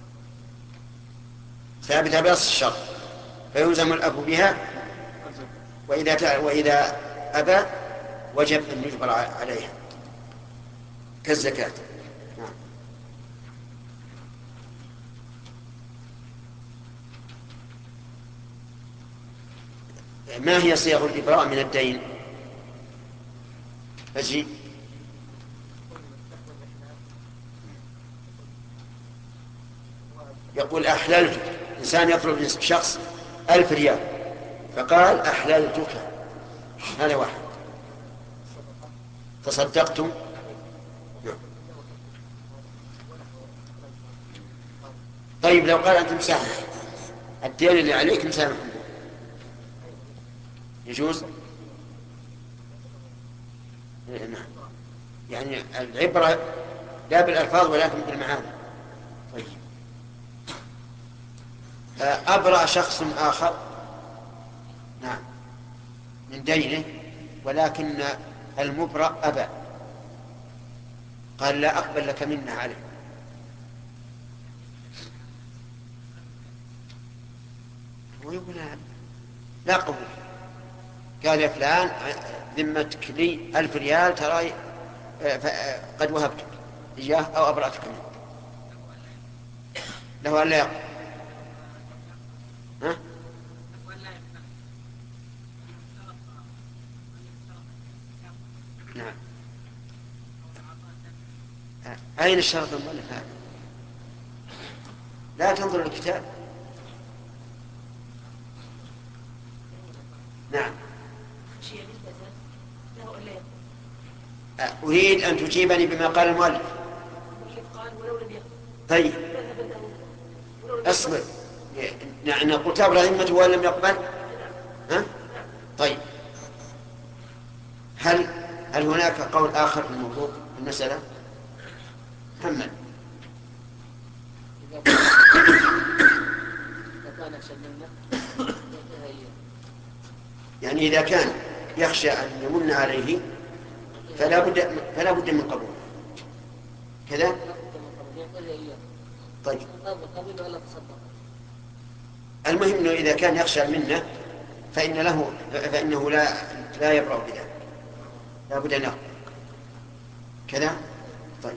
ثابتة بأصل الشرع فيلزم الأب بها، وإذا تع... وإذا أبى وجب أن يجبر عليها كالزكاة. نعم. ما هي صيغ الإبراء من الدين؟ أجي يقول أحللت، إنسان يطلب شخص ألف ريال فقال أحللتك، هذا واحد. تصدقتم. طيب لو قال أنت مسامح الدين اللي عليك مسامح يجوز؟ نعم. يعني العبرة لا بالألفاظ ولكن بالمعاني. طيب. أبرأ شخص آخر نعم من دينه ولكن المبرأ أبى قال لا أقبل لك منه عليه. ويقول لا قبول. قال يا فلان ذمتك لي ألف ريال ترى قد وهبتك إياه أو أبرأتك منه. له أن لا يقبل. ها؟ نعم. أين الشرط المؤلف هذا؟ لا تنظر الكتاب. نعم. أريد أن تجيبني بما قال المؤلف. طيب أصبر. نقول تبرأ ذمته وإن لم يقبل. ها؟ طيب هل هل هناك قول آخر في الموضوع في المسألة؟ محمد. إذا كان يخشى منه يعني إذا كان يخشى أن يمن عليه فلا بد فلا بد من قبول كذا. طيب المهم انه اذا كان يخشى منه فان له فانه لا لا يبرأ بذلك لا بد ان يقبل كذا. طيب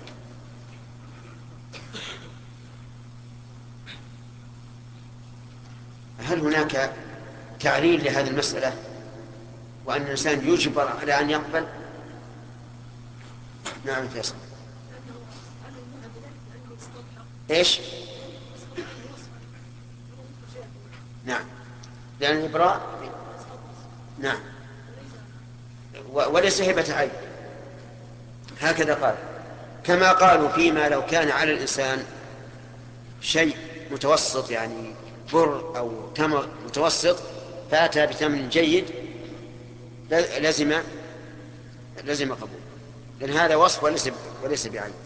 هل هناك تعليل لهذه المسألة وأن الإنسان يجبر على أن يقبل؟ نعم فيصل. إيش؟ نعم لأن الإبراء نعم وليس هبة عين هكذا قال. كما قالوا فيما لو كان على الإنسان شيء متوسط يعني بر أو تمر متوسط فأتى بثمن جيد لازم لازم قبول لأن هذا وصف وليس وليس بعين.